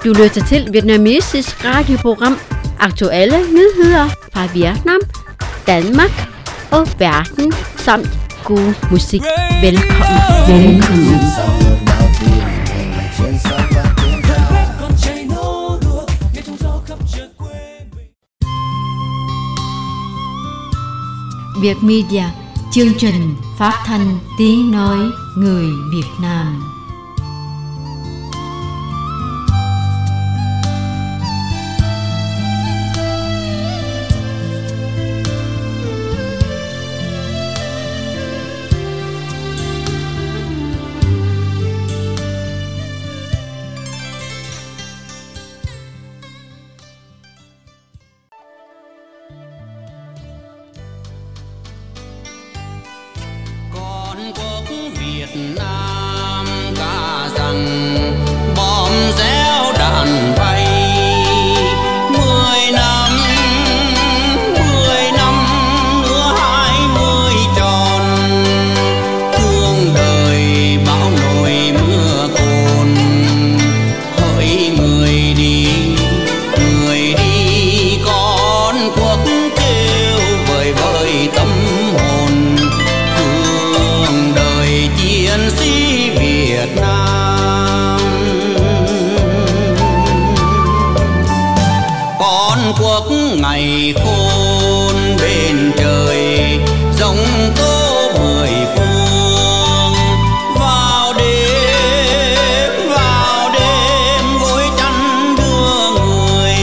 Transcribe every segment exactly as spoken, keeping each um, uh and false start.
Du lytter til vietnamesisk radioprogram Aktuelle nyheder fra Vietnam, Danmark og verden samt god musik. Velkommen. Velkommen. Việt Media, chương trình phát thanh tiếng nói người Việt Nam. Ngày khôn bên trời giống tố mười phương, vào đêm vào đêm gối chăn đưa người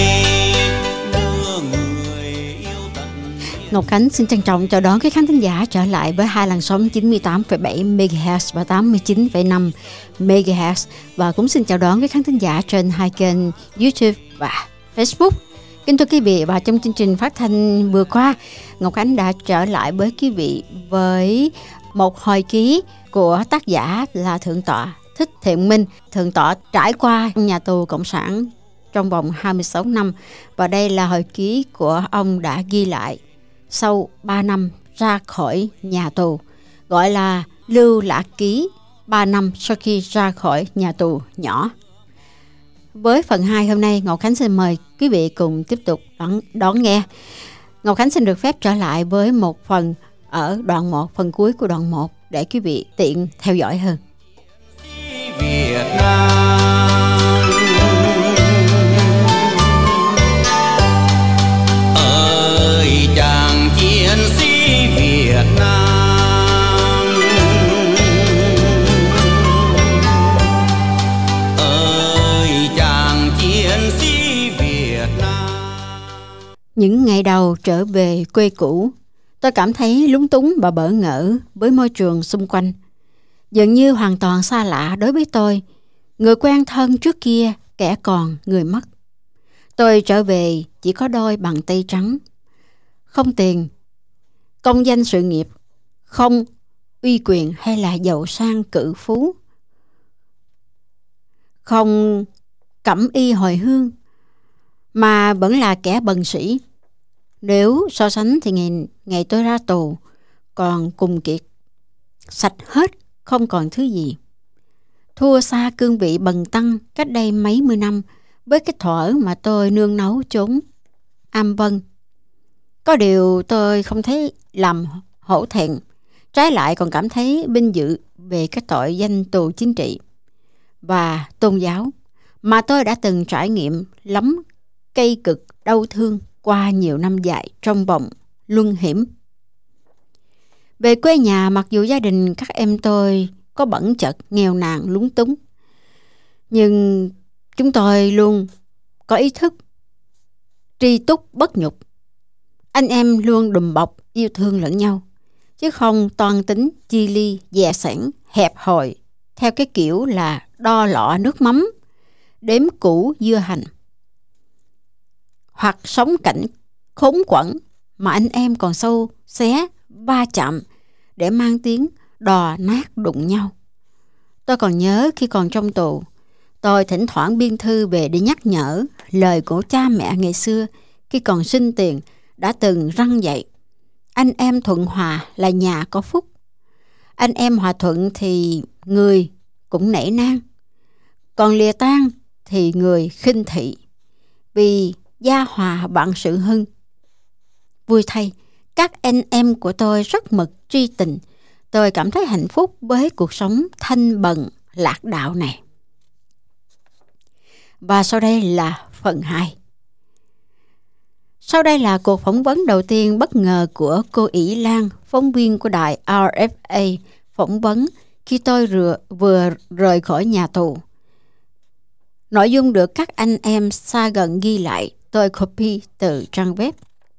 đưa người yêu tận. Ngọc Khánh xin trân trọng chào đón các khán thính giả trở lại với hai làn sóng chín mươi tám phẩy bảy mê ga héc và tám mươi chín phẩy năm mê ga héc, và cũng xin chào đón các khán thính giả trên hai kênh YouTube và Facebook. Kính thưa quý vị, và trong chương trình phát thanh vừa qua, Ngọc Khánh đã trở lại với quý vị với một hồi ký của tác giả là Thượng tọa Thích Thiện Minh. Thượng tọa trải qua nhà tù Cộng sản trong vòng hai mươi sáu năm, và đây là hồi ký của ông đã ghi lại sau ba năm ra khỏi nhà tù, gọi là Lưu Lạc Ký ba năm sau khi ra khỏi nhà tù nhỏ. Với phần hai hôm nay, Ngọc Khánh xin mời quý vị cùng tiếp tục đón, đón nghe. Ngọc Khánh xin được phép trở lại với một phần ở đoạn một, phần cuối của đoạn một, để quý vị tiện theo dõi hơn. Việt Nam ơi chàng chiến sĩ Việt Nam, những ngày đầu trở về quê cũ, tôi cảm thấy lúng túng và bỡ ngỡ với môi trường xung quanh. Dường như hoàn toàn xa lạ đối với tôi, người quen thân trước kia, kẻ còn người mất. Tôi trở về chỉ có đôi bàn tay trắng, không tiền, công danh sự nghiệp, không uy quyền hay là giàu sang cự phú, không cẩm y hồi hương, mà vẫn là kẻ bần sĩ. Nếu so sánh thì ngày, ngày tôi ra tù còn cùng kiệt, sạch hết, không còn thứ gì. Thua xa cương vị bần tăng cách đây mấy mươi năm với cái thuở mà tôi nương náu chốn Am Vân. Có điều tôi không thấy làm hổ thẹn, trái lại còn cảm thấy vinh dự về cái tội danh tù chính trị và tôn giáo mà tôi đã từng trải nghiệm lắm cây cực đau thương qua nhiều năm dài trong vòng luân hiểm. Về quê nhà, mặc dù gia đình các em tôi có bẩn chật, nghèo nàn, lúng túng, nhưng chúng tôi luôn có ý thức tri túc bất nhục. Anh em luôn đùm bọc yêu thương lẫn nhau, chứ không toan tính chi ly, dè sẻn, hẹp hòi theo cái kiểu là đo lọ nước mắm, đếm củ dưa hành, hoặc sống cảnh khốn quẫn mà anh em còn sâu xé, va chạm để mang tiếng đò nát đụng nhau. Tôi còn nhớ khi còn trong tù, tôi thỉnh thoảng biên thư về để nhắc nhở lời của cha mẹ ngày xưa khi còn sinh tiền đã từng răn dạy: anh em thuận hòa là nhà có phúc. Anh em hòa thuận thì người cũng nể nang, còn lìa tan thì người khinh thị, vì gia hòa vạn sự hưng. Vui thay, các anh em của tôi rất mực tri tình. Tôi cảm thấy hạnh phúc với cuộc sống thanh bần lạc đạo này. Và sau đây là phần hai. Sau đây là cuộc phỏng vấn đầu tiên bất ngờ của cô Ỷ Lan, phóng viên của đài R F A, phỏng vấn khi tôi rửa, vừa rời khỏi nhà tù. Nội dung được các anh em xa gần ghi lại, tôi copy từ trang web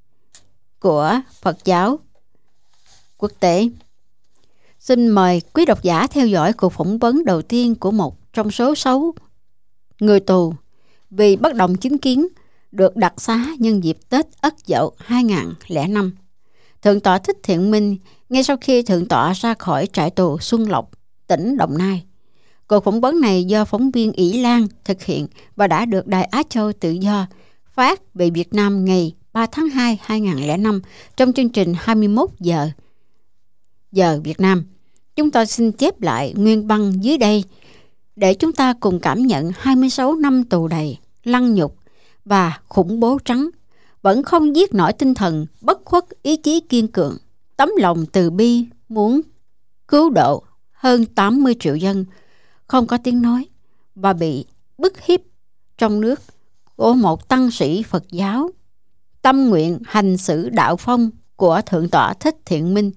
của Phật giáo quốc tế. Xin mời quý độc giả theo dõi cuộc phỏng vấn đầu tiên của một trong số sáu người tù vì bất đồng chính kiến được đặc xá nhân dịp Tết Ất Dậu hai nghìn không trăm lẻ năm. Thượng tọa Thích Thiện Minh ngay sau khi Thượng tọa ra khỏi trại tù Xuân Lộc, tỉnh Đồng Nai. Cuộc phỏng vấn này do phóng viên Ỷ Lan thực hiện và đã được Đài Á Châu Tự Do phát về Việt Nam ngày ba tháng hai năm hai nghìn không trăm lẻ năm trong chương trình hai mươi mốt giờ giờ Việt Nam. Chúng tôi xin chép lại nguyên văn dưới đây để chúng ta cùng cảm nhận hai mươi sáu năm tù đầy, lăng nhục và khủng bố trắng vẫn không giết nổi tinh thần bất khuất, ý chí kiên cường, tấm lòng từ bi muốn cứu độ hơn tám mươi triệu dân không có tiếng nói và bị bức hiếp trong nước của một tăng sĩ Phật giáo tâm nguyện hành xử đạo phong của Thượng tọa Thích Thiện Minh,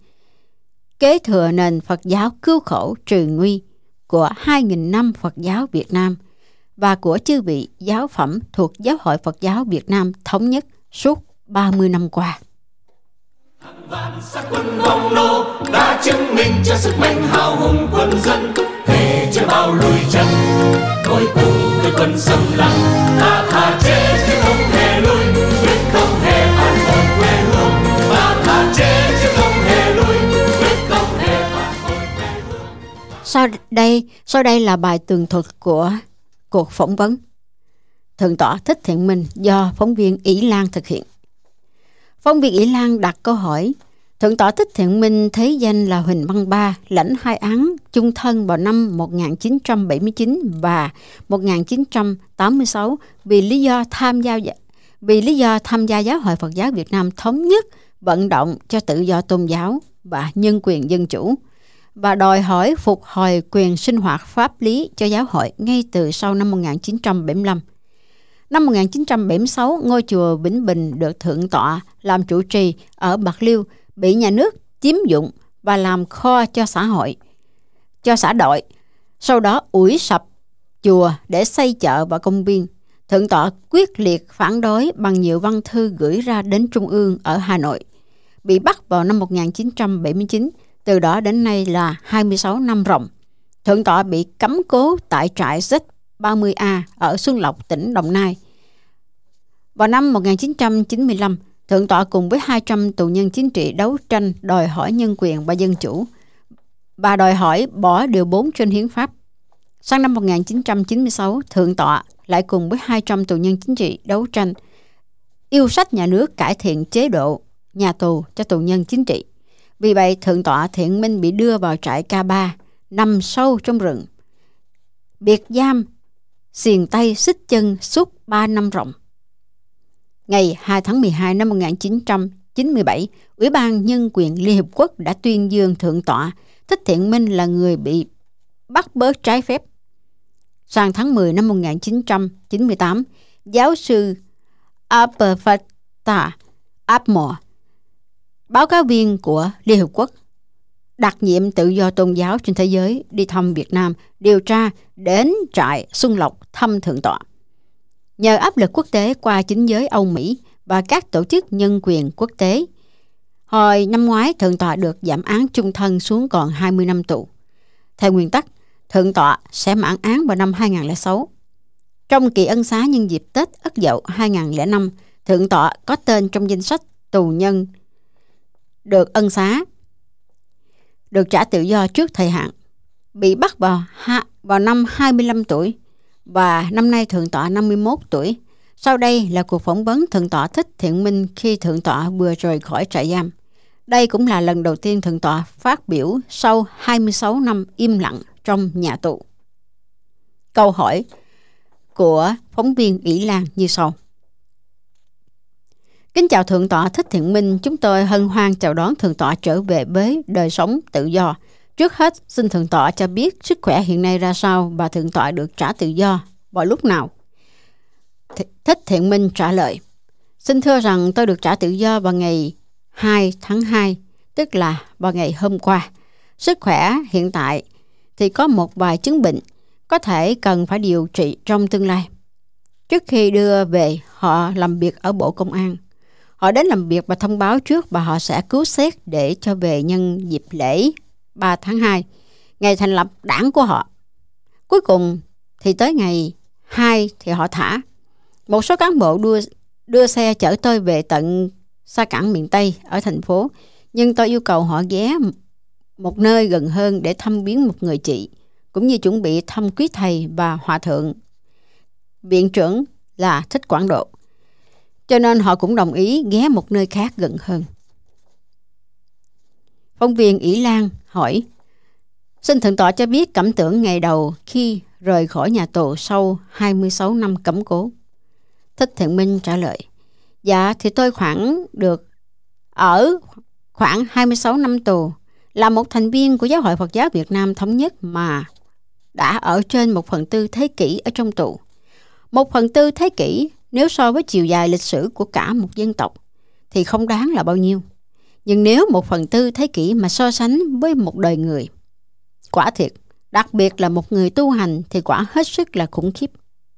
kế thừa nền Phật giáo cứu khổ trừ nguy của hai nghìn năm Phật giáo Việt Nam và của chư vị giáo phẩm thuộc Giáo hội Phật giáo Việt Nam thống nhất suốt ba mươi năm qua. Hàng vạn sát quân vong nô đã chứng minh cho sức mạnh hào hùng quân dân, thề chưa bao lùi chân. Cuối cùng với quân xâm lăng, ta thà chết chứ không hề lui, quyết không hề phản bội quê hương. Ta thà chết chứ không hề lui, quyết không hề phản bội quê hương. Sau đây, sau đây là bài tường thuật của cuộc phỏng vấn Thượng tọa Thích Thiện Minh do phóng viên Ỷ Lan thực hiện. Phóng viên Ỷ Lan đặt câu hỏi: Thượng tọa Thích Thiện Minh thế danh là Huỳnh Văn Ba, lãnh hai án chung thân vào năm một nghìn chín trăm bảy mươi chín và một nghìn chín trăm tám mươi sáu vì lý do tham gia vì lý do tham gia Giáo hội Phật giáo Việt Nam thống nhất vận động cho tự do tôn giáo và nhân quyền dân chủ, và đòi hỏi phục hồi quyền sinh hoạt pháp lý cho giáo hội ngay từ sau năm một nghìn chín trăm bảy mươi lăm. Năm một nghìn chín trăm bảy mươi sáu, ngôi chùa Vĩnh Bình được Thượng tọa làm trụ trì ở Bạc Liêu bị nhà nước chiếm dụng và làm kho cho xã hội, cho xã đội. Sau đó ủi sập chùa để xây chợ và công viên. Thượng tọa quyết liệt phản đối bằng nhiều văn thư gửi ra đến Trung ương ở Hà Nội. Bị bắt vào năm một nghìn chín trăm bảy mươi chín, từ đó đến nay là hai mươi sáu năm ròng. Thượng tọa bị cấm cố tại trại Z ba mươi A ở Xuân Lộc, tỉnh Đồng Nai. Vào năm một nghìn chín trăm chín mươi lăm, Thượng tọa cùng với hai trăm tù nhân chính trị đấu tranh đòi hỏi nhân quyền và dân chủ và đòi hỏi bỏ điều bốn trên hiến pháp. Sang năm một nghìn chín trăm chín mươi sáu, Thượng tọa lại cùng với hai trăm tù nhân chính trị đấu tranh yêu sách nhà nước cải thiện chế độ nhà tù cho tù nhân chính trị. Vì vậy, Thượng tọa Thiện Minh bị đưa vào trại K ba, nằm sâu trong rừng, biệt giam, xiềng tay xích chân suốt ba năm ròng. Ngày hai tháng mười hai năm một nghìn chín trăm chín mươi bảy, Ủy ban Nhân quyền Liên Hiệp Quốc đã tuyên dương Thượng tọa Thích Thiện Minh là người bị bắt bớ trái phép. Sang tháng mười năm một nghìn chín trăm chín mươi tám, giáo sư Abhafata Atmore, báo cáo viên của Liên Hợp Quốc, đặc nhiệm tự do tôn giáo trên thế giới, đi thăm Việt Nam điều tra, đến trại Xuân Lộc thăm Thượng tọa. Nhờ áp lực quốc tế qua chính giới Âu Mỹ và các tổ chức nhân quyền quốc tế, hồi năm ngoái Thượng tọa được giảm án chung thân xuống còn hai mươi năm tù. Theo nguyên tắc, Thượng tọa sẽ mãn án vào năm hai nghìn không trăm lẻ sáu. Trong kỳ ân xá nhân dịp Tết Ất Dậu hai nghìn không trăm lẻ năm, Thượng tọa có tên trong danh sách tù nhân được ân xá, được trả tự do trước thời hạn. Bị bắt vào, ha, vào năm hai mươi lăm tuổi và năm nay Thượng tọa năm mươi mốt tuổi. Sau đây là cuộc phỏng vấn Thượng tọa Thích Thiện Minh khi Thượng tọa vừa rời khỏi trại giam. Đây cũng là lần đầu tiên Thượng tọa phát biểu sau hai mươi sáu năm im lặng trong nhà tù. Câu hỏi: của phóng viên Ỷ Lan như sau. Kính chào Thượng tọa Thích Thiện Minh, chúng tôi hân hoan chào đón Thượng tọa trở về với đời sống tự do. Trước hết, xin Thượng tọa cho biết sức khỏe hiện nay ra sao và Thượng tọa được trả tự do vào lúc nào? Th- Thích Thiện Minh trả lời, xin thưa rằng tôi được trả tự do vào ngày hai tháng hai, tức là vào ngày hôm qua. Sức khỏe hiện tại thì có một vài chứng bệnh có thể cần phải điều trị trong tương lai. Trước khi đưa về, họ làm việc ở Bộ Công an. Họ đến làm việc và thông báo trước và họ sẽ cứu xét để cho về nhân dịp lễ ba tháng hai, ngày thành lập đảng của họ. Cuối cùng thì tới ngày hai thì họ thả. Một số cán bộ đưa, đưa xe chở tôi về tận xa cảng miền Tây ở thành phố, nhưng tôi yêu cầu họ ghé một nơi gần hơn để thăm viếng một người chị, cũng như chuẩn bị thăm quý thầy và hòa thượng viện trưởng là Thích Quảng Độ. Cho nên họ cũng đồng ý ghé một nơi khác gần hơn. Phóng viên Ỷ Lan hỏi, xin Thượng tọa cho biết cảm tưởng ngày đầu khi rời khỏi nhà tù sau hai mươi sáu năm cấm cố. Thích Thiện Minh trả lời, dạ thì tôi khoảng được ở khoảng hai mươi sáu năm tù, là một thành viên của Giáo hội Phật giáo Việt Nam Thống nhất mà đã ở trên một phần tư thế kỷ ở trong tù. Một phần tư thế kỷ nếu so với chiều dài lịch sử của cả một dân tộc thì không đáng là bao nhiêu. Nhưng nếu một phần tư thế kỷ mà so sánh với một đời người, quả thiệt, đặc biệt là một người tu hành thì quả hết sức là khủng khiếp.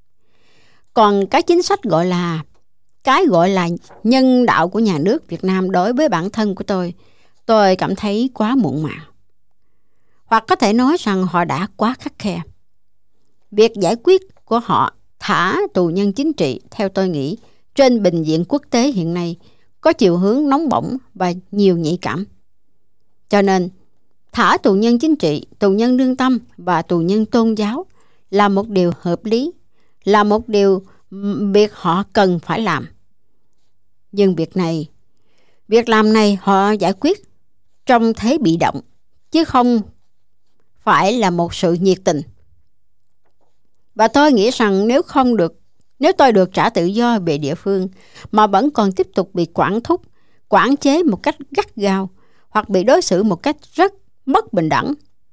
Còn cái chính sách gọi là cái gọi là nhân đạo của nhà nước Việt Nam đối với bản thân của tôi, tôi cảm thấy quá muộn màng. Hoặc có thể nói rằng họ đã quá khắt khe. Việc giải quyết của họ thả tù nhân chính trị, theo tôi nghĩ, trên bình diện quốc tế hiện nay có chiều hướng nóng bỏng và nhiều nhạy cảm. Cho nên, thả tù nhân chính trị, tù nhân lương tâm và tù nhân tôn giáo là một điều hợp lý, là một điều việc họ cần phải làm. Nhưng việc này, việc làm này họ giải quyết trong thế bị động, chứ không phải là một sự nhiệt tình. Và tôi nghĩ rằng nếu không được, nếu tôi được trả tự do về địa phương mà vẫn còn tiếp tục bị quản thúc, quản chế một cách gắt gao hoặc bị đối xử một cách rất bất bình đẳng,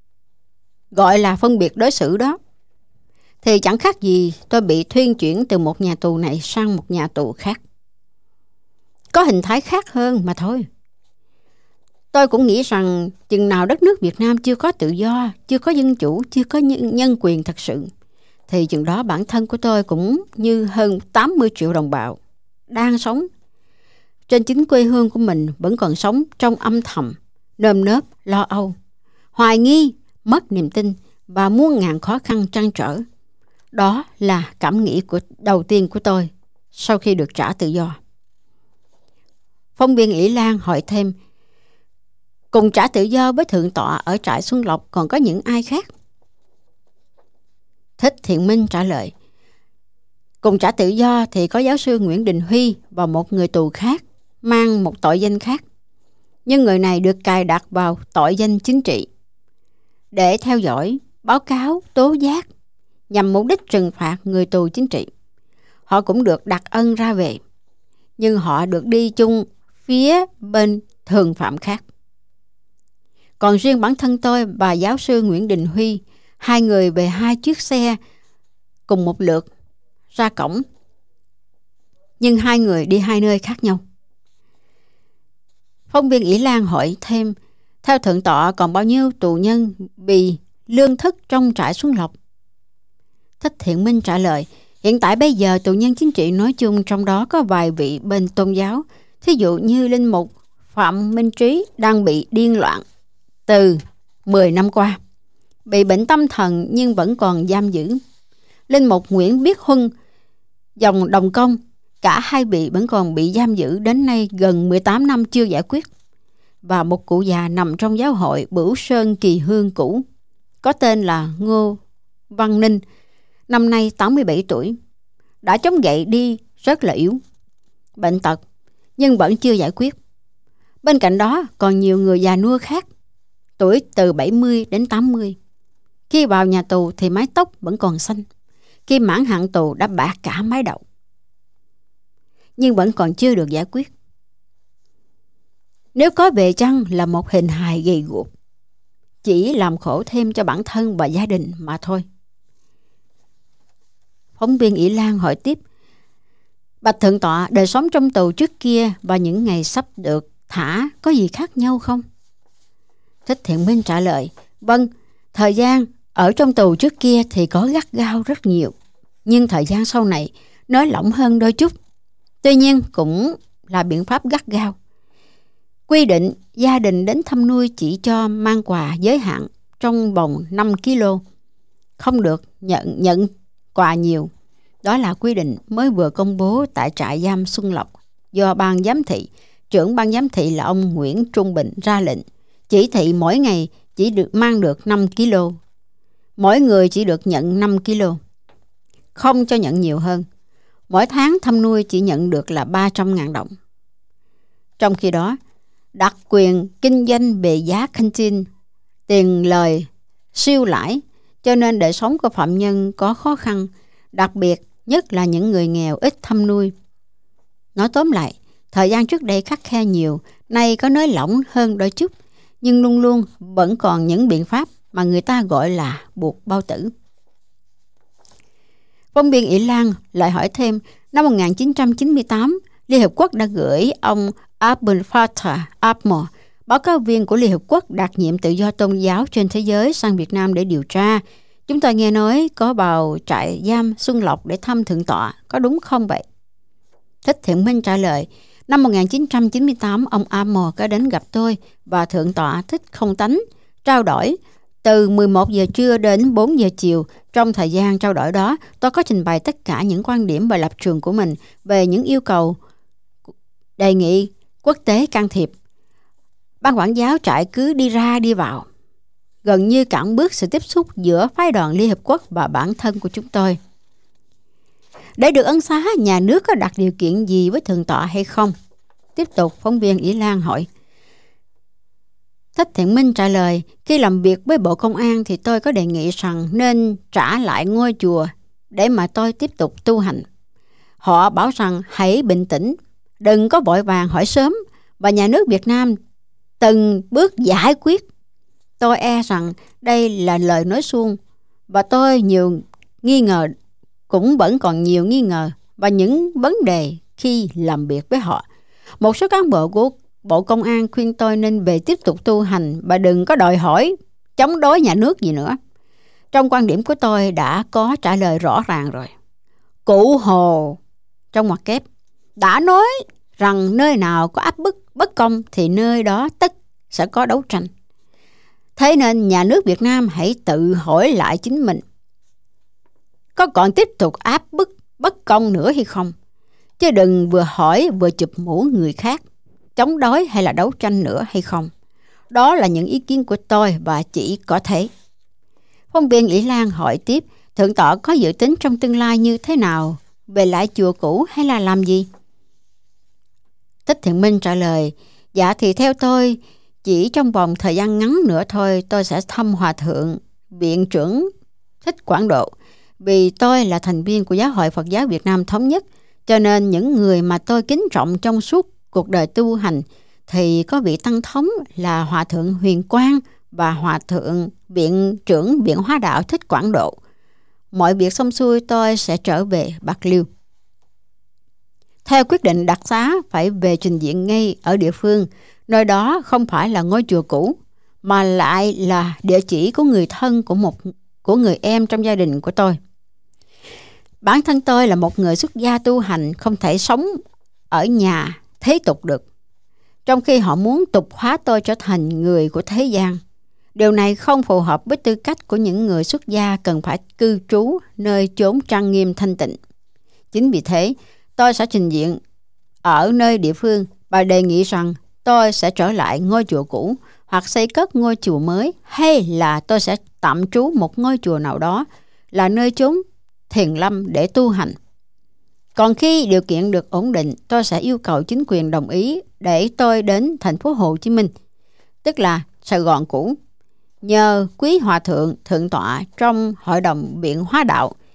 gọi là phân biệt đối xử đó, thì chẳng khác gì tôi bị thuyên chuyển từ một nhà tù này sang một nhà tù khác. Có hình thái khác hơn mà thôi. Tôi cũng nghĩ rằng chừng nào đất nước Việt Nam chưa có tự do, chưa có dân chủ, chưa có nhân, nhân quyền thật sự, thì chừng đó bản thân của tôi cũng như hơn tám mươi triệu đồng bào đang sống trên chính quê hương của mình vẫn còn sống trong âm thầm, nơm nớp, lo âu, hoài nghi, mất niềm tin và muôn ngàn khó khăn trăn trở. Đó là cảm nghĩ của đầu tiên của tôi sau khi được trả tự do. Phóng viên Ỷ Lan hỏi thêm, cùng trả tự do với Thượng tọa ở trại Xuân Lộc còn có những ai khác? Thích Thiện Minh trả lời, cùng trả tự do thì có giáo sư Nguyễn Đình Huy và một người tù khác mang một tội danh khác. Nhưng người này được cài đặt vào tội danh chính trị để theo dõi, báo cáo, tố giác nhằm mục đích trừng phạt người tù chính trị. Họ cũng được đặc ân ra về, nhưng họ được đi chung phía bên thường phạm khác. Còn riêng bản thân tôi và giáo sư Nguyễn Đình Huy, hai người về hai chiếc xe cùng một lượt ra cổng, nhưng hai người đi hai nơi khác nhau. Phóng viên Ỷ Lan hỏi thêm, theo Thượng tọa còn bao nhiêu tù nhân bị lương thức trong trại Xuân Lộc? Thích Thiện Minh trả lời, hiện tại bây giờ tù nhân chính trị nói chung, trong đó có vài vị bên tôn giáo, thí dụ như linh mục Phạm Minh Trí đang bị điên loạn từ mười năm qua, bị bệnh tâm thần nhưng vẫn còn giam giữ. Linh mục Nguyễn Biết Huân, dòng Đồng Công, cả hai vị vẫn còn bị giam giữ đến nay gần mười tám năm chưa giải quyết. Và một cụ già nằm trong giáo hội Bửu Sơn Kỳ Hương cũ, có tên là Ngô Văn Ninh, năm nay tám mươi bảy tuổi, đã chống gậy đi rất là yếu, bệnh tật, nhưng vẫn chưa giải quyết. Bên cạnh đó còn nhiều người già nua khác, tuổi từ bảy mươi đến tám mươi. Khi vào nhà tù thì mái tóc vẫn còn xanh, khi mãn hạn tù đã bạc cả mái đầu, nhưng vẫn còn chưa được giải quyết. Nếu có bề chăng là một hình hài gầy guộc, chỉ làm khổ thêm cho bản thân và gia đình mà thôi. Phóng viên Ỷ Lan hỏi tiếp: Bạch Thượng tọa, đời sống trong tù trước kia và những ngày sắp được thả có gì khác nhau không? Thích Thiện Minh trả lời: Vâng, thời gian ở trong tù trước kia thì có gắt gao rất nhiều, nhưng thời gian sau này nới lỏng hơn đôi chút. Tuy nhiên cũng là biện pháp gắt gao. Quy định gia đình đến thăm nuôi chỉ cho mang quà giới hạn trong vòng năm ki lô, không được nhận nhận quà nhiều. Đó là quy định mới vừa công bố tại trại giam Xuân Lộc do ban giám thị, trưởng ban giám thị là ông Nguyễn Trung Bình ra lệnh. Chỉ thị mỗi ngày chỉ được mang được năm ki lô. Mỗi người chỉ được nhận năm ki lô, không cho nhận nhiều hơn. Mỗi tháng thăm nuôi chỉ nhận được là ba trăm ngàn đồng. Trong khi đó, đặc quyền kinh doanh về giá canteen, tiền lời, siêu lãi, cho nên đời sống của phạm nhân có khó khăn, đặc biệt nhất là những người nghèo ít thăm nuôi. Nói tóm lại, thời gian trước đây khắt khe nhiều, nay có nới lỏng hơn đôi chút, nhưng luôn luôn vẫn còn những biện pháp mà người ta gọi là buộc bao tử. Phóng viên Ỷ Lan lại hỏi thêm: năm một nghìn chín trăm chín mươi tám, Liên Hợp Quốc đã gửi ông Abdel Fattah al-Burhan, báo cáo viên của Liên Hợp Quốc đặc nhiệm tự do tôn giáo trên thế giới, sang Việt Nam để điều tra. Chúng tôi nghe nói có vào trại giam Xuân Lộc để thăm Thượng tọa, có đúng không vậy? Thích Thiện Minh trả lời: năm một nghìn chín trăm chín mươi tám, ông Amo có đến gặp tôi và Thượng tọa Thích Không Tánh, trao đổi từ mười một giờ trưa đến bốn giờ chiều. Trong thời gian trao đổi đó, tôi có trình bày tất cả những quan điểm và lập trường của mình về những yêu cầu đề nghị quốc tế can thiệp. Ban quản giáo trại cứ đi ra đi vào, gần như cản bước sự tiếp xúc giữa phái đoàn Liên Hợp Quốc và bản thân của chúng tôi. Để được ân xá, nhà nước có đặt điều kiện gì với Thượng tọa hay không? Tiếp tục phóng viên Ỷ Lan hỏi. Thích Thiện Minh trả lời: khi làm việc với Bộ Công an thì tôi có đề nghị rằng nên trả lại ngôi chùa để mà tôi tiếp tục tu hành. Họ bảo rằng hãy bình tĩnh, đừng có vội vàng hỏi sớm, và nhà nước Việt Nam từng bước giải quyết. Tôi e rằng đây là lời nói suông, và tôi nhiều nghi ngờ, cũng vẫn còn nhiều nghi ngờ và những vấn đề khi làm việc với họ. Một số cán bộ của Bộ Công an khuyên tôi nên về tiếp tục tu hành và đừng có đòi hỏi chống đối nhà nước gì nữa. Trong quan điểm của tôi đã có trả lời rõ ràng rồi. Cụ Hồ trong ngoặc kép đã nói rằng nơi nào có áp bức bất công thì nơi đó tất sẽ có đấu tranh. Thế nên nhà nước Việt Nam hãy tự hỏi lại chính mình, có còn tiếp tục áp bức bất công nữa hay không? Chứ đừng vừa hỏi vừa chụp mũ người khác, chống đối hay là đấu tranh nữa hay không. Đó là những ý kiến của tôi và chỉ có thế. Phóng viên Ỷ Lan hỏi tiếp: Thượng tọa có dự tính trong tương lai như thế nào? Về lại chùa cũ hay là làm gì? Thích Thiện Minh trả lời: Dạ thì theo tôi, chỉ trong vòng thời gian ngắn nữa thôi tôi sẽ thăm Hòa Thượng Viện trưởng Thích Quảng Độ. Vì tôi là thành viên của Giáo hội Phật giáo Việt Nam Thống nhất, cho nên những người mà tôi kính trọng trong suốt cuộc đời tu hành thì có vị tăng thống là Hòa Thượng Huyền Quang và Hòa Thượng Viện trưởng Viện Hóa Đạo Thích Quảng Độ. Mọi việc xong xuôi tôi sẽ trở về Bạc Liêu. Theo quyết định đặc xá phải về trình diện ngay ở địa phương, nơi đó không phải là ngôi chùa cũ mà lại là địa chỉ của người thân của một của người em trong gia đình của tôi. Bản thân tôi là một người xuất gia tu hành, không thể sống ở nhà thế tục được, trong khi họ muốn tục hóa tôi trở thành người của thế gian. Điều này không phù hợp với tư cách của những người xuất gia cần phải cư trú nơi chốn trang nghiêm thanh tịnh. Chính vì thế, tôi sẽ trình diện ở nơi địa phương và đề nghị rằng tôi sẽ trở lại ngôi chùa cũ hoặc xây cất ngôi chùa mới, hay là tôi sẽ tạm trú một ngôi chùa nào đó là nơi chốn thiền lâm để tu hành. Còn khi điều kiện được ổn định, tôi sẽ yêu cầu chính quyền đồng ý để tôi đến thành phố Hồ Chí Minh, tức là Sài Gòn cũ, nhờ quý hòa thượng thượng tọa trong Hội đồng Viện Hóa Đạo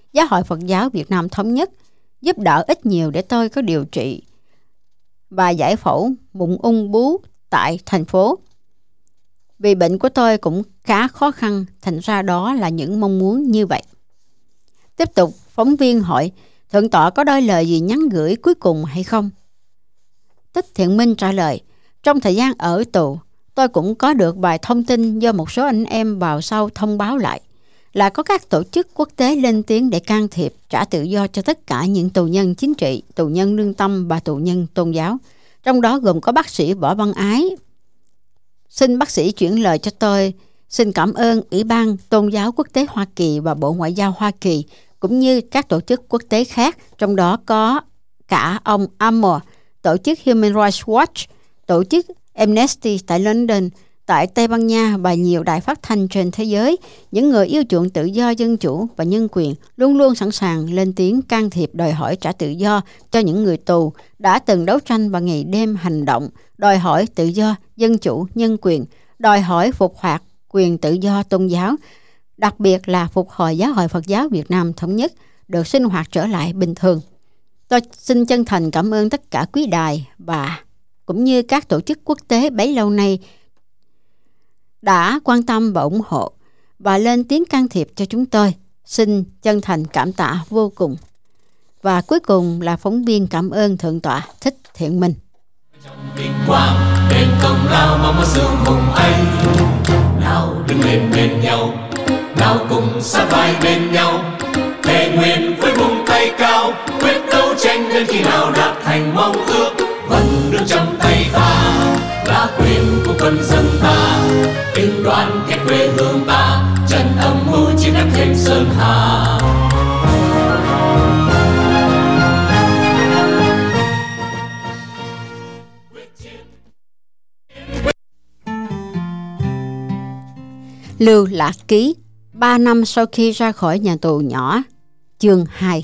Giáo hội Phật giáo Việt Nam Thống Nhất giúp đỡ ít nhiều để tôi có điều trị và giải phẫu mụn ung bướu tại thành phố. Vì bệnh của tôi cũng khá khó khăn, thành ra đó là những mong muốn như vậy. Tiếp tục, phóng viên hỏi, Thượng tọa có đôi lời gì nhắn gửi cuối cùng hay không? Thích Thiện Minh trả lời, trong thời gian ở tù, tôi cũng có được vài thông tin do một số anh em vào sau thông báo lại, là có các tổ chức quốc tế lên tiếng để can thiệp trả tự do cho tất cả những tù nhân chính trị, tù nhân lương tâm và tù nhân tôn giáo. Trong đó gồm có bác sĩ Võ Văn Ái. Xin bác sĩ chuyển lời cho tôi. Xin cảm ơn Ủy ban Tôn giáo Quốc tế Hoa Kỳ và Bộ Ngoại giao Hoa Kỳ, cũng như các tổ chức quốc tế khác, trong đó có cả ông Amor, tổ chức Human Rights Watch, tổ chức Amnesty tại London, tại Tây Ban Nha và nhiều đài phát thanh trên thế giới. Những người yêu chuộng tự do, dân chủ và nhân quyền luôn luôn sẵn sàng lên tiếng can thiệp đòi hỏi trả tự do cho những người tù đã từng đấu tranh và ngày đêm hành động, đòi hỏi tự do, dân chủ, nhân quyền, đòi hỏi phục hoạt quyền tự do tôn giáo, đặc biệt là phục hồi Giáo hội Phật giáo Việt Nam Thống Nhất được sinh hoạt trở lại bình thường. Tôi xin chân thành cảm ơn tất cả quý đài và cũng như các tổ chức quốc tế bấy lâu nay đã quan tâm và ủng hộ và lên tiếng can thiệp cho chúng tôi. Xin chân thành cảm tạ vô cùng. Và cuối cùng là phóng viên cảm ơn Thượng tọa Thích Thiện Minh. Trong vinh quang đền công lao mong mơ sương hùng anh, nào đứng lên bên nhau, nào cùng sát vai bên nhau, thề nguyện với vùng tay cao, quyết đấu tranh đến khi nào đạt thành mong ước. Vẫn được trong tay ta là quyền của quân dân ta, tiếng đoàn kết quê hương ta, trần âm mưu chiến thắng thêm sơn hà. Lưu Lạc Ký, ba năm sau khi ra khỏi nhà tù nhỏ, chương hai.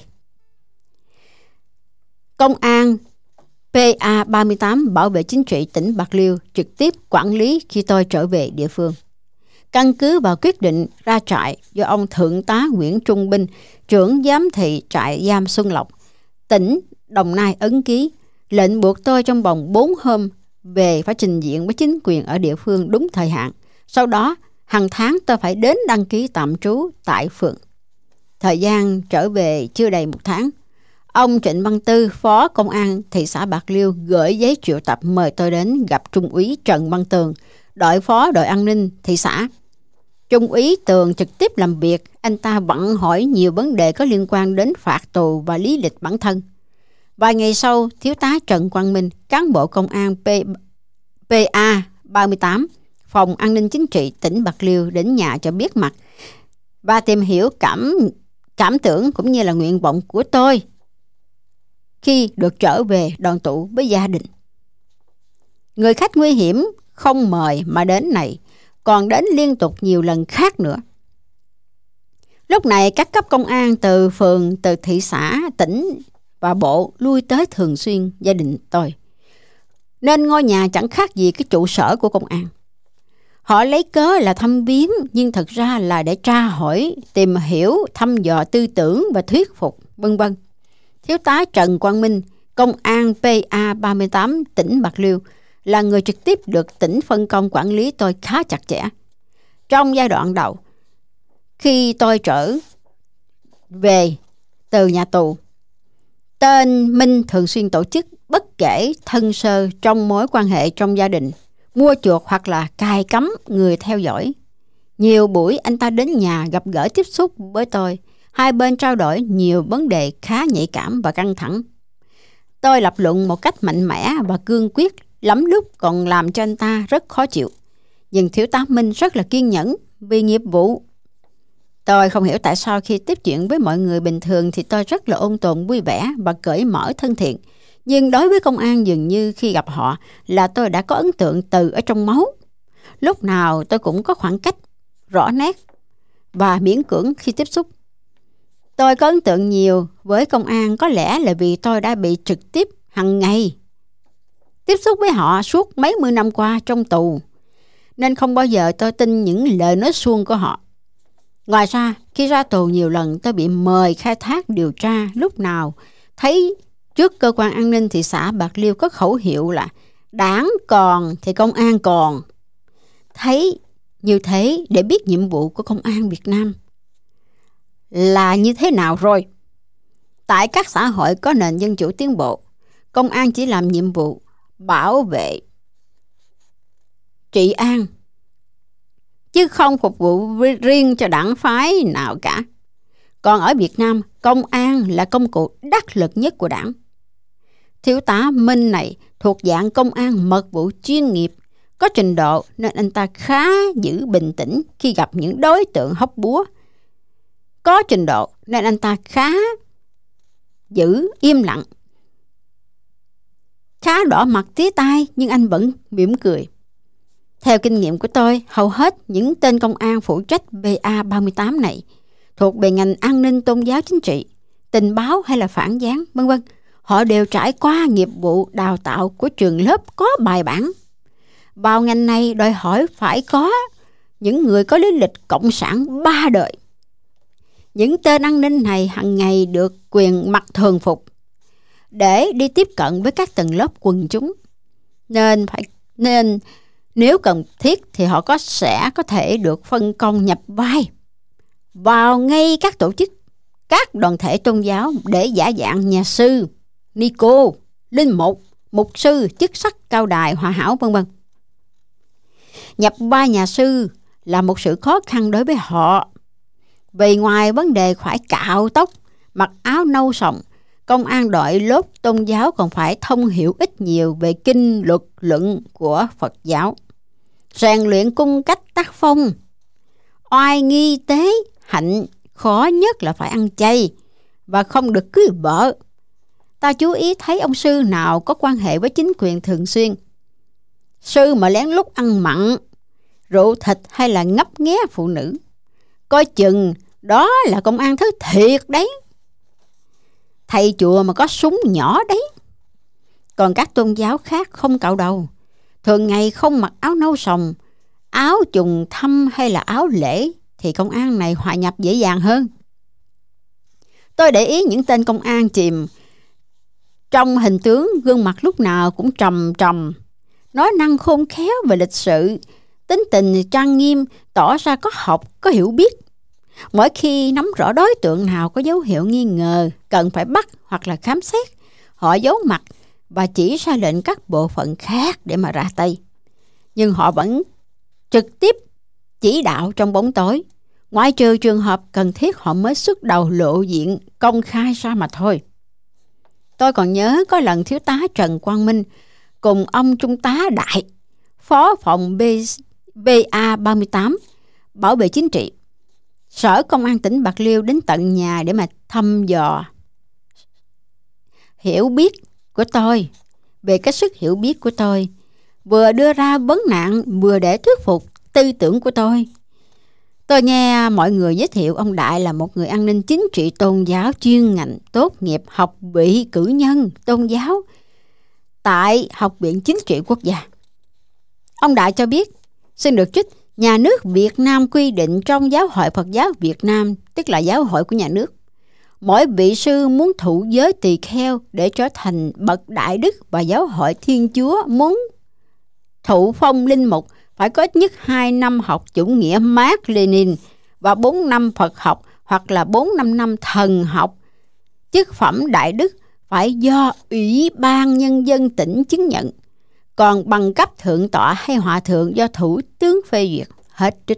Công an P A ba mươi tám bảo vệ chính trị tỉnh Bạc Liêu trực tiếp quản lý khi tôi trở về địa phương. Căn cứ vào quyết định ra trại do ông Thượng tá Nguyễn Trung Binh, trưởng giám thị trại giam Xuân Lộc, tỉnh Đồng Nai ấn ký, lệnh buộc tôi trong vòng bốn hôm về phải trình diện với chính quyền ở địa phương đúng thời hạn. Sau đó, hàng tháng tôi phải đến đăng ký tạm trú tại phường. Thời gian trở về chưa đầy một tháng, ông Trịnh Văn Tư, phó công an thị xã Bạc Liêu gửi giấy triệu tập mời tôi đến gặp Trung úy Trần Văn Tường, đội phó đội an ninh thị xã. Trung úy Tường trực tiếp làm việc, anh ta vẫn hỏi nhiều vấn đề có liên quan đến phạt tù và lý lịch bản thân. Vài ngày sau, thiếu tá Trần Quang Minh, cán bộ công an P, P A ba mươi tám, phòng an ninh chính trị tỉnh Bạc Liêu đến nhà cho biết mặt và tìm hiểu cảm cảm tưởng cũng như là nguyện vọng của tôi khi được trở về đoàn tụ với gia đình. Người khách nguy hiểm không mời mà đến này, còn đến liên tục nhiều lần khác nữa. Lúc này các cấp công an từ phường, từ thị xã, tỉnh và bộ lui tới thường xuyên gia đình tôi, nên ngôi nhà chẳng khác gì cái trụ sở của công an. Họ lấy cớ là thăm viếng, nhưng thật ra là để tra hỏi, tìm hiểu, thăm dò tư tưởng và thuyết phục, vân vân. Thiếu tá Trần Quang Minh, công an P A ba mươi tám tỉnh Bạc Liêu, là người trực tiếp được tỉnh phân công quản lý tôi khá chặt chẽ. Trong giai đoạn đầu, khi tôi trở về từ nhà tù, tên Minh thường xuyên tổ chức bất kể thân sơ trong mối quan hệ trong gia đình, mua chuộc hoặc là cài cấm người theo dõi. Nhiều buổi anh ta đến nhà gặp gỡ tiếp xúc với tôi, hai bên trao đổi nhiều vấn đề khá nhạy cảm và căng thẳng. Tôi lập luận một cách mạnh mẽ và cương quyết, lắm lúc còn làm cho anh ta rất khó chịu. Nhưng thiếu tá Minh rất là kiên nhẫn vì nghiệp vụ. Tôi không hiểu tại sao khi tiếp chuyện với mọi người bình thường thì tôi rất là ôn tồn, vui vẻ và cởi mở, thân thiện. Nhưng đối với công an dường như khi gặp họ là tôi đã có ấn tượng từ ở trong máu. Lúc nào tôi cũng có khoảng cách rõ nét và miễn cưỡng khi tiếp xúc. Tôi có ấn tượng nhiều với công an có lẽ là vì tôi đã bị trực tiếp hàng ngày tiếp xúc với họ suốt mấy mươi năm qua trong tù, nên không bao giờ tôi tin những lời nói suông của họ. Ngoài ra, khi ra tù nhiều lần tôi bị mời khai thác điều tra, lúc nào thấy trước cơ quan an ninh thị xã Bạc Liêu có khẩu hiệu là đảng còn thì công an còn. Thấy như thế để biết nhiệm vụ của công an Việt Nam là như thế nào rồi. Tại các xã hội có nền dân chủ tiến bộ, công an chỉ làm nhiệm vụ bảo vệ, trị an, chứ không phục vụ riêng cho đảng phái nào cả. Còn ở Việt Nam, công an là công cụ đắc lực nhất của đảng. Thiếu tá Minh này thuộc dạng công an mật vụ chuyên nghiệp, có trình độ nên anh ta khá giữ bình tĩnh khi gặp những đối tượng hóc búa. Có trình độ nên anh ta khá giữ im lặng. Khá đỏ mặt tía tai nhưng anh vẫn mỉm cười. Theo kinh nghiệm của tôi, hầu hết những tên công an phụ trách B A ba mươi tám này thuộc về ngành an ninh tôn giáo chính trị, tình báo hay là phản gián, vân vân. Họ đều trải qua nghiệp vụ đào tạo của trường lớp có bài bản. Vào ngành này đòi hỏi phải có những người có lý lịch cộng sản ba đời. Những tên an ninh này hàng ngày được quyền mặc thường phục để đi tiếp cận với các tầng lớp quần chúng. Nên phải nên nếu cần thiết thì họ có sẽ có thể được phân công nhập vai vào ngay các tổ chức, các đoàn thể tôn giáo để giả dạng nhà sư, ni cô, linh mục, mục sư, chức sắc cao đài, hòa hảo, vân vân. Nhập vai nhà sư là một sự khó khăn đối với họ. Vì ngoài vấn đề phải cạo tóc, mặc áo nâu sòng, công an đội lốt tôn giáo còn phải thông hiểu ít nhiều về kinh luật luận của Phật giáo, rèn luyện cung cách tác phong, oai nghi tế hạnh. Khó nhất là phải ăn chay và không được cưới vợ. Ta chú ý thấy ông sư nào có quan hệ với chính quyền thường xuyên. Sư mà lén lút ăn mặn, rượu thịt hay là ngấp nghé phụ nữ, coi chừng đó là công an thứ thiệt đấy. Thầy chùa mà có súng nhỏ đấy. Còn các tôn giáo khác không cạo đầu, thường ngày không mặc áo nâu sòng, áo trùng thâm hay là áo lễ, thì công an này hòa nhập dễ dàng hơn. Tôi để ý những tên công an chìm trong hình tướng, gương mặt lúc nào cũng trầm trầm, nói năng khôn khéo về lịch sự, tính tình trang nghiêm, tỏ ra có học, có hiểu biết. Mỗi khi nắm rõ đối tượng nào có dấu hiệu nghi ngờ, cần phải bắt hoặc là khám xét, họ giấu mặt và chỉ ra lệnh các bộ phận khác để mà ra tay. Nhưng họ vẫn trực tiếp chỉ đạo trong bóng tối. Ngoại trừ trường hợp cần thiết họ mới xuất đầu lộ diện công khai ra mà thôi. Tôi còn nhớ có lần thiếu tá Trần Quang Minh cùng ông trung tá Đại, phó phòng B A ba mươi tám, bảo vệ chính trị, Sở Công an tỉnh Bạc Liêu đến tận nhà để mà thăm dò hiểu biết của tôi, về cái sức hiểu biết của tôi, vừa đưa ra vấn nạn vừa để thuyết phục tư tưởng của tôi. Tôi nghe mọi người giới thiệu ông Đại là một người an ninh chính trị tôn giáo chuyên ngành, tốt nghiệp học vị cử nhân tôn giáo tại Học viện Chính trị Quốc gia. Ông Đại cho biết, xin được trích, nhà nước Việt Nam quy định trong Giáo hội Phật giáo Việt Nam, tức là giáo hội của nhà nước, mỗi vị sư muốn thụ giới tỳ kheo để trở thành bậc đại đức, và giáo hội Thiên Chúa muốn thụ phong linh mục phải có ít nhất hai năm học chủ nghĩa Mác Lênin và bốn năm Phật học hoặc là bốn năm năm thần học. Chức phẩm đại đức phải do Ủy ban Nhân dân tỉnh chứng nhận. Còn bằng cấp thượng tọa hay hòa thượng do thủ tướng phê duyệt. Hết trích.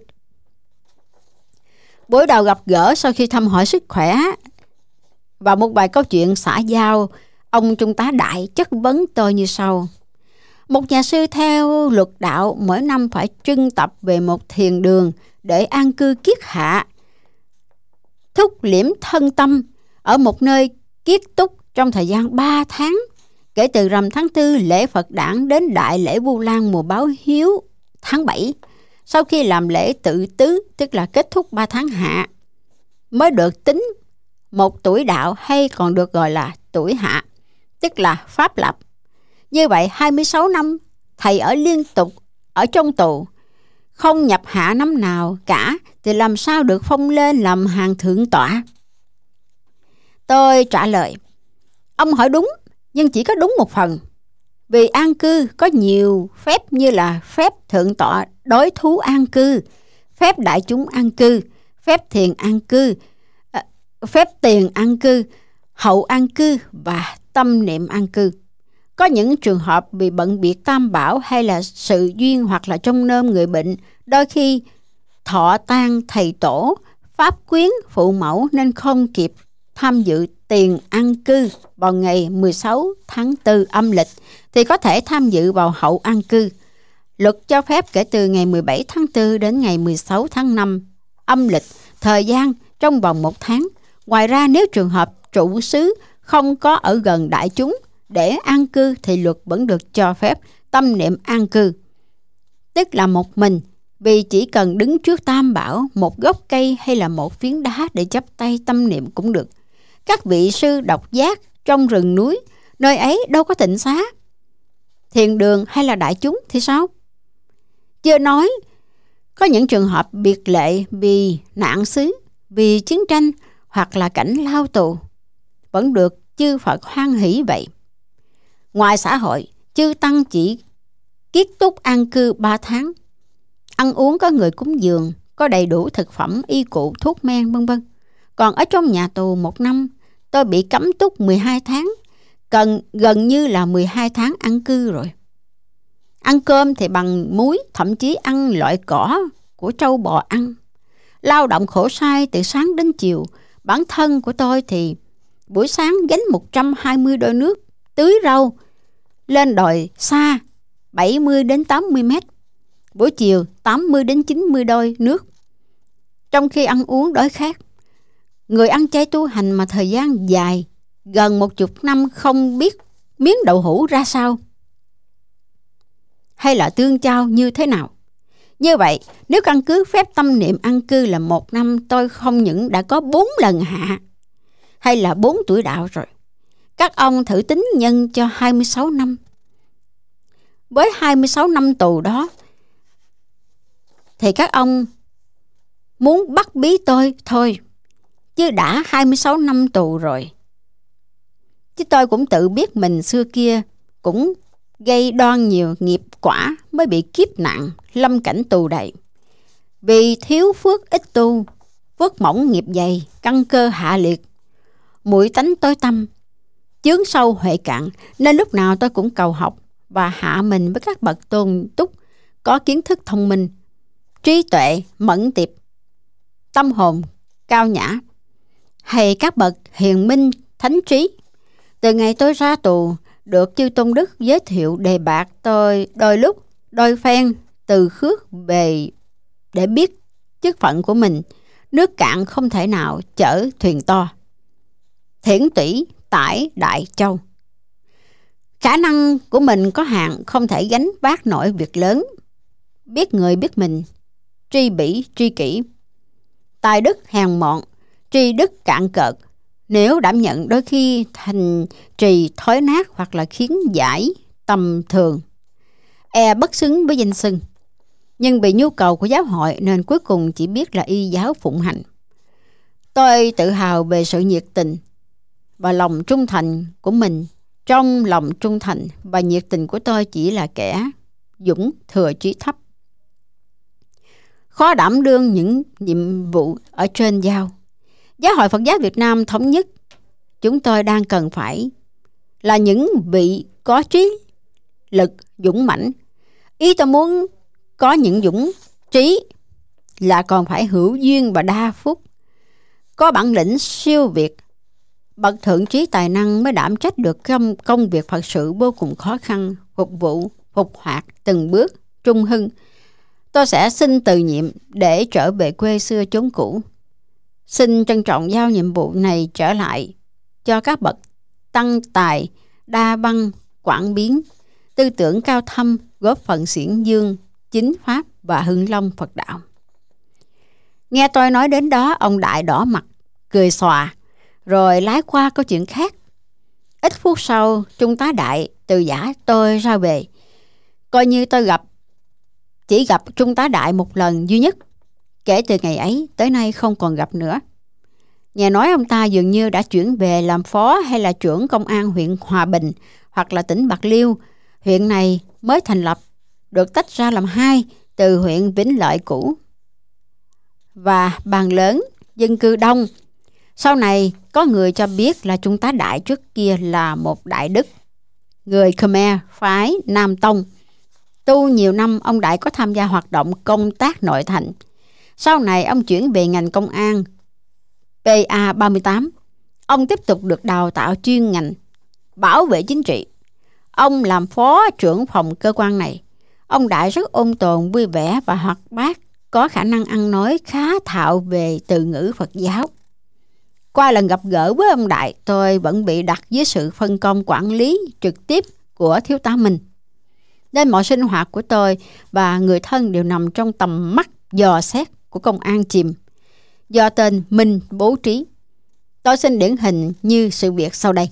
Buổi đầu gặp gỡ sau khi thăm hỏi sức khỏe và một vài câu chuyện xã giao, ông trung tá Đại chất vấn tôi như sau. Một nhà sư theo luật đạo mỗi năm phải trưng tập về một thiền đường để an cư kiết hạ, thúc liễm thân tâm ở một nơi kiết túc trong thời gian ba tháng, kể từ rằm tháng tư lễ Phật đản đến đại lễ Vu Lan mùa báo hiếu tháng bảy. Sau khi làm lễ tự tứ, tức là kết thúc ba tháng hạ, mới được tính một tuổi đạo, hay còn được gọi là tuổi hạ, tức là pháp lập. Như vậy hai mươi sáu năm thầy ở liên tục ở trong tù, không nhập hạ năm nào cả, thì làm sao được phong lên làm hàng thượng tọa? Tôi trả lời, ông hỏi đúng, nhưng chỉ có đúng một phần. Vì an cư có nhiều phép, như là phép thượng tọa đối thú an cư, phép đại chúng an cư, phép thiền an cư, phép tiền an cư, hậu an cư và tâm niệm an cư. Có những trường hợp bị bận biệt tam bảo hay là sự duyên, hoặc là trong nôm người bệnh, đôi khi thọ tang thầy tổ, pháp quyến, phụ mẫu nên không kịp tham dự tiền an cư vào ngày mười sáu tháng tư âm lịch, thì có thể tham dự vào hậu an cư. Luật cho phép kể từ ngày mười bảy tháng tư đến ngày mười sáu tháng năm âm lịch, thời gian trong vòng một tháng. Ngoài ra, nếu trường hợp trụ xứ không có ở gần đại chúng để an cư thì luật vẫn được cho phép tâm niệm an cư, tức là một mình, vì chỉ cần đứng trước tam bảo, một gốc cây hay là một phiến đá để chắp tay tâm niệm cũng được. Các vị sư độc giác trong rừng núi, nơi ấy đâu có tịnh xá, thiền đường hay là đại chúng thì sao? Chưa nói có những trường hợp biệt lệ vì nạn xứ, vì chiến tranh hoặc là cảnh lao tù, vẫn được chư Phật hoan hỷ vậy. Ngoài xã hội, chư tăng chỉ kiết túc an cư ba tháng. Ăn uống có người cúng dường, có đầy đủ thực phẩm, y cụ, thuốc men, vân vân. Còn ở trong nhà tù một năm, tôi bị cấm túc mười hai tháng, cần gần như là mười hai tháng ăn cư rồi. Ăn cơm thì bằng muối, thậm chí ăn loại cỏ của trâu bò ăn. Lao động khổ sai từ sáng đến chiều. Bản thân của tôi thì buổi sáng gánh một trăm hai mươi đôi nước tưới rau lên đồi xa bảy mươi đến tám mươi mét. Buổi chiều tám mươi đến chín mươi đôi nước. Trong khi ăn uống đói khát, người ăn chay tu hành mà thời gian dài, gần một chục năm không biết miếng đậu hũ ra sao, hay là tương chao như thế nào. Như vậy, nếu căn cứ phép tâm niệm an cư là một năm, tôi không những đã có bốn lần hạ, hay là bốn tuổi đạo rồi. Các ông thử tính nhân cho hai mươi sáu năm. Với hai mươi sáu năm tù đó, thì các ông muốn bắt bí tôi thôi, chứ đã hai mươi sáu năm tù rồi. Chứ tôi cũng tự biết mình xưa kia cũng gây đoan nhiều nghiệp quả mới bị kiếp nạn, lâm cảnh tù đầy. Vì thiếu phước ít tu, phước mỏng nghiệp dày, căn cơ hạ liệt, muội tánh tối tâm, chướng sâu huệ cạn, nên lúc nào tôi cũng cầu học và hạ mình với các bậc tôn túc có kiến thức thông minh, trí tuệ mẫn tiệp, tâm hồn cao nhã, hay các bậc hiền minh thánh trí. Từ ngày tôi ra tù, được chư tôn đức giới thiệu đề bạt, tôi đôi lúc đôi phen từ khước về để biết chức phận của mình. Nước cạn không thể nào chở thuyền to, thiển tủy tải đại châu. Khả năng của mình có hạn, không thể gánh vác nổi việc lớn. Biết người biết mình, tri bỉ tri kỷ, tài đức hèn mọn, tri đức cạn cợt. Nếu đảm nhận đôi khi thành trì thối nát, hoặc là khiến giải tầm thường, e bất xứng với danh xưng. Nhưng vì nhu cầu của giáo hội nên cuối cùng chỉ biết là y giáo phụng hành. Tôi tự hào về sự nhiệt tình và lòng trung thành của mình. Trong lòng trung thành và nhiệt tình của tôi chỉ là kẻ dũng thừa trí thấp, khó đảm đương những nhiệm vụ ở trên giao. Giáo hội Phật giáo Việt Nam thống nhất, chúng tôi đang cần phải là những vị có trí lực dũng mãnh. Ý tôi muốn có những dũng trí là còn phải hữu duyên và đa phúc, có bản lĩnh siêu việt. Bậc thượng trí tài năng mới đảm trách được công, công việc Phật sự vô cùng khó khăn, phục vụ, phục hoạt từng bước, trung hưng. Tôi sẽ xin từ nhiệm để trở về quê xưa chốn cũ. Xin trân trọng giao nhiệm vụ này trở lại cho các bậc tăng tài, đa văn, quảng biến, tư tưởng cao thâm, góp phần xiển dương, chính pháp và hưng long Phật đạo. Nghe tôi nói đến đó, ông Đại đỏ mặt, cười xòa, rồi lái qua câu chuyện khác. Ít phút sau, Trung tá Đại từ giã tôi ra về. Coi như tôi gặp chỉ gặp Trung tá Đại một lần duy nhất. Kể từ ngày ấy tới nay không còn gặp nữa. Nghe nói ông ta dường như đã chuyển về làm phó hay là trưởng công an huyện Hòa Bình hoặc là tỉnh Bạc Liêu. Huyện này mới thành lập, được tách ra làm hai từ huyện Vĩnh Lợi cũ và Bàn Lớn, dân cư đông. Sau này có người cho biết là Trung tá Đại trước kia là một đại đức, người Khmer phái Nam Tông. Tu nhiều năm, ông Đại có tham gia hoạt động công tác nội thành. Sau này ông chuyển về ngành công an P A ba mươi tám. Ông tiếp tục được đào tạo chuyên ngành bảo vệ chính trị. Ông làm phó trưởng phòng cơ quan này. Ông Đại rất ôn tồn, vui vẻ và hoạt bát, có khả năng ăn nói khá thạo về từ ngữ Phật giáo. Qua lần gặp gỡ với ông Đại, tôi vẫn bị đặt dưới sự phân công quản lý trực tiếp của thiếu tá Minh, nên mọi sinh hoạt của tôi và người thân đều nằm trong tầm mắt dò xét của công an chìm, do tên Minh bố trí. Tôi xin điển hình như sự việc sau đây.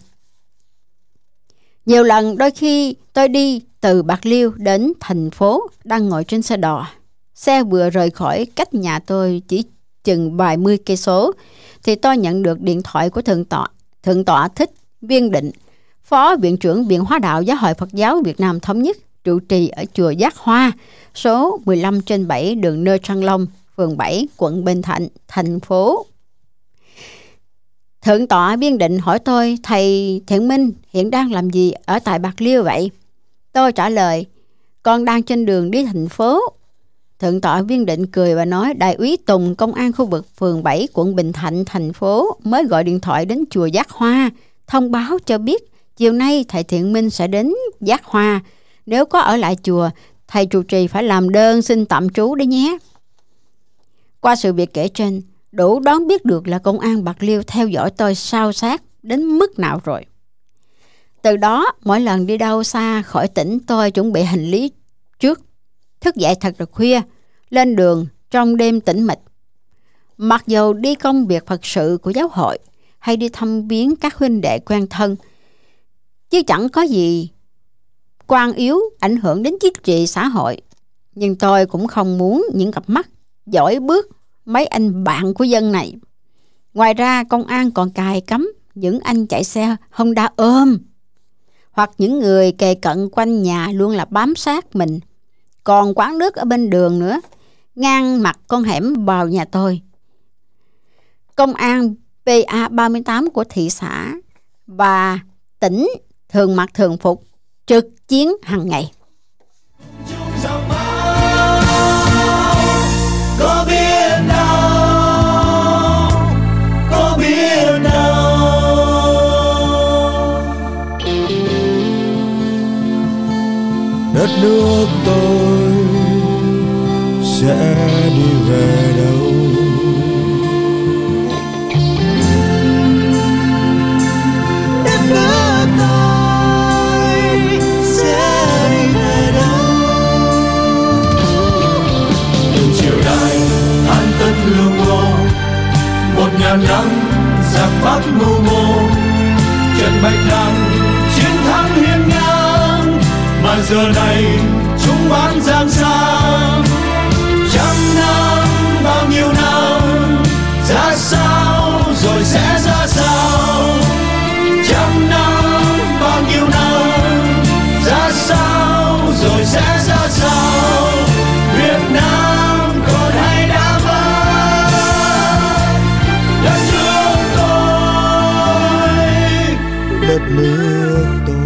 Nhiều lần đôi khi tôi đi từ Bạc Liêu đến thành phố đang ngồi trên xe đò. Xe vừa rời khỏi cách nhà tôi chỉ chừng vài mươi cây số thì tôi nhận được điện thoại của thượng tọa thượng tọa Thích Viên Định, phó viện trưởng Viện Hóa đạo Giáo hội Phật giáo Việt Nam Thống nhất, trụ trì ở chùa Giác Hoa, số mười lăm trên bảy đường Nơ Trăng Long, phường bảy, quận Bình Thạnh, thành phố. Thượng tọa Viên Định hỏi tôi: thầy Thiện Minh hiện đang làm gì ở tại Bạc Liêu vậy? Tôi trả lời: con đang trên đường đi thành phố. Thượng tọa Viên Định cười và nói: Đại úy Tùng, công an khu vực phường bảy, quận Bình Thạnh, thành phố mới gọi điện thoại đến chùa Giác Hoa, thông báo cho biết chiều nay thầy Thiện Minh sẽ đến Giác Hoa. Nếu có ở lại chùa, thầy trụ trì phải làm đơn xin tạm trú đấy nhé. Qua sự việc kể trên, đủ đoán biết được là công an Bạc Liêu theo dõi tôi sao sát đến mức nào rồi. Từ đó, mỗi lần đi đâu xa khỏi tỉnh, tôi chuẩn bị hành lý trước, thức dậy thật là khuya, lên đường trong đêm tĩnh mịch. Mặc dù đi công việc Phật sự của giáo hội hay đi thăm viếng các huynh đệ quen thân, chứ chẳng có gì quan yếu ảnh hưởng đến chính trị xã hội. Nhưng tôi cũng không muốn những cặp mắt dõi bước mấy anh bạn của dân này. Ngoài ra, công an còn cài cấm những anh chạy xe Honda ôm hoặc những người kề cận quanh nhà luôn là bám sát mình. Còn quán nước ở bên đường nữa, ngang mặt con hẻm vào nhà tôi. Công an P A ba mươi tám của thị xã và tỉnh thường mặc thường phục trực chiến hàng ngày. Có biết đâu, có biết đâu, đất nước tôi sẽ đi về đâu? Đất nước tôi sẽ đi về đâu? Từng chiều đại an tân lương ngô, một ngàn năm giặc Bắc mưu mô, trận bạch đằng chiến thắng hiên ngang, mà giờ này chúng bán giang sang. Trăm năm bao nhiêu năm ra sao rồi sẽ ra sao? Trăm năm bao nhiêu năm ra sao rồi sẽ ra sao? Việt Nam còn hay đã mất đất nước tôi, đất nước tôi.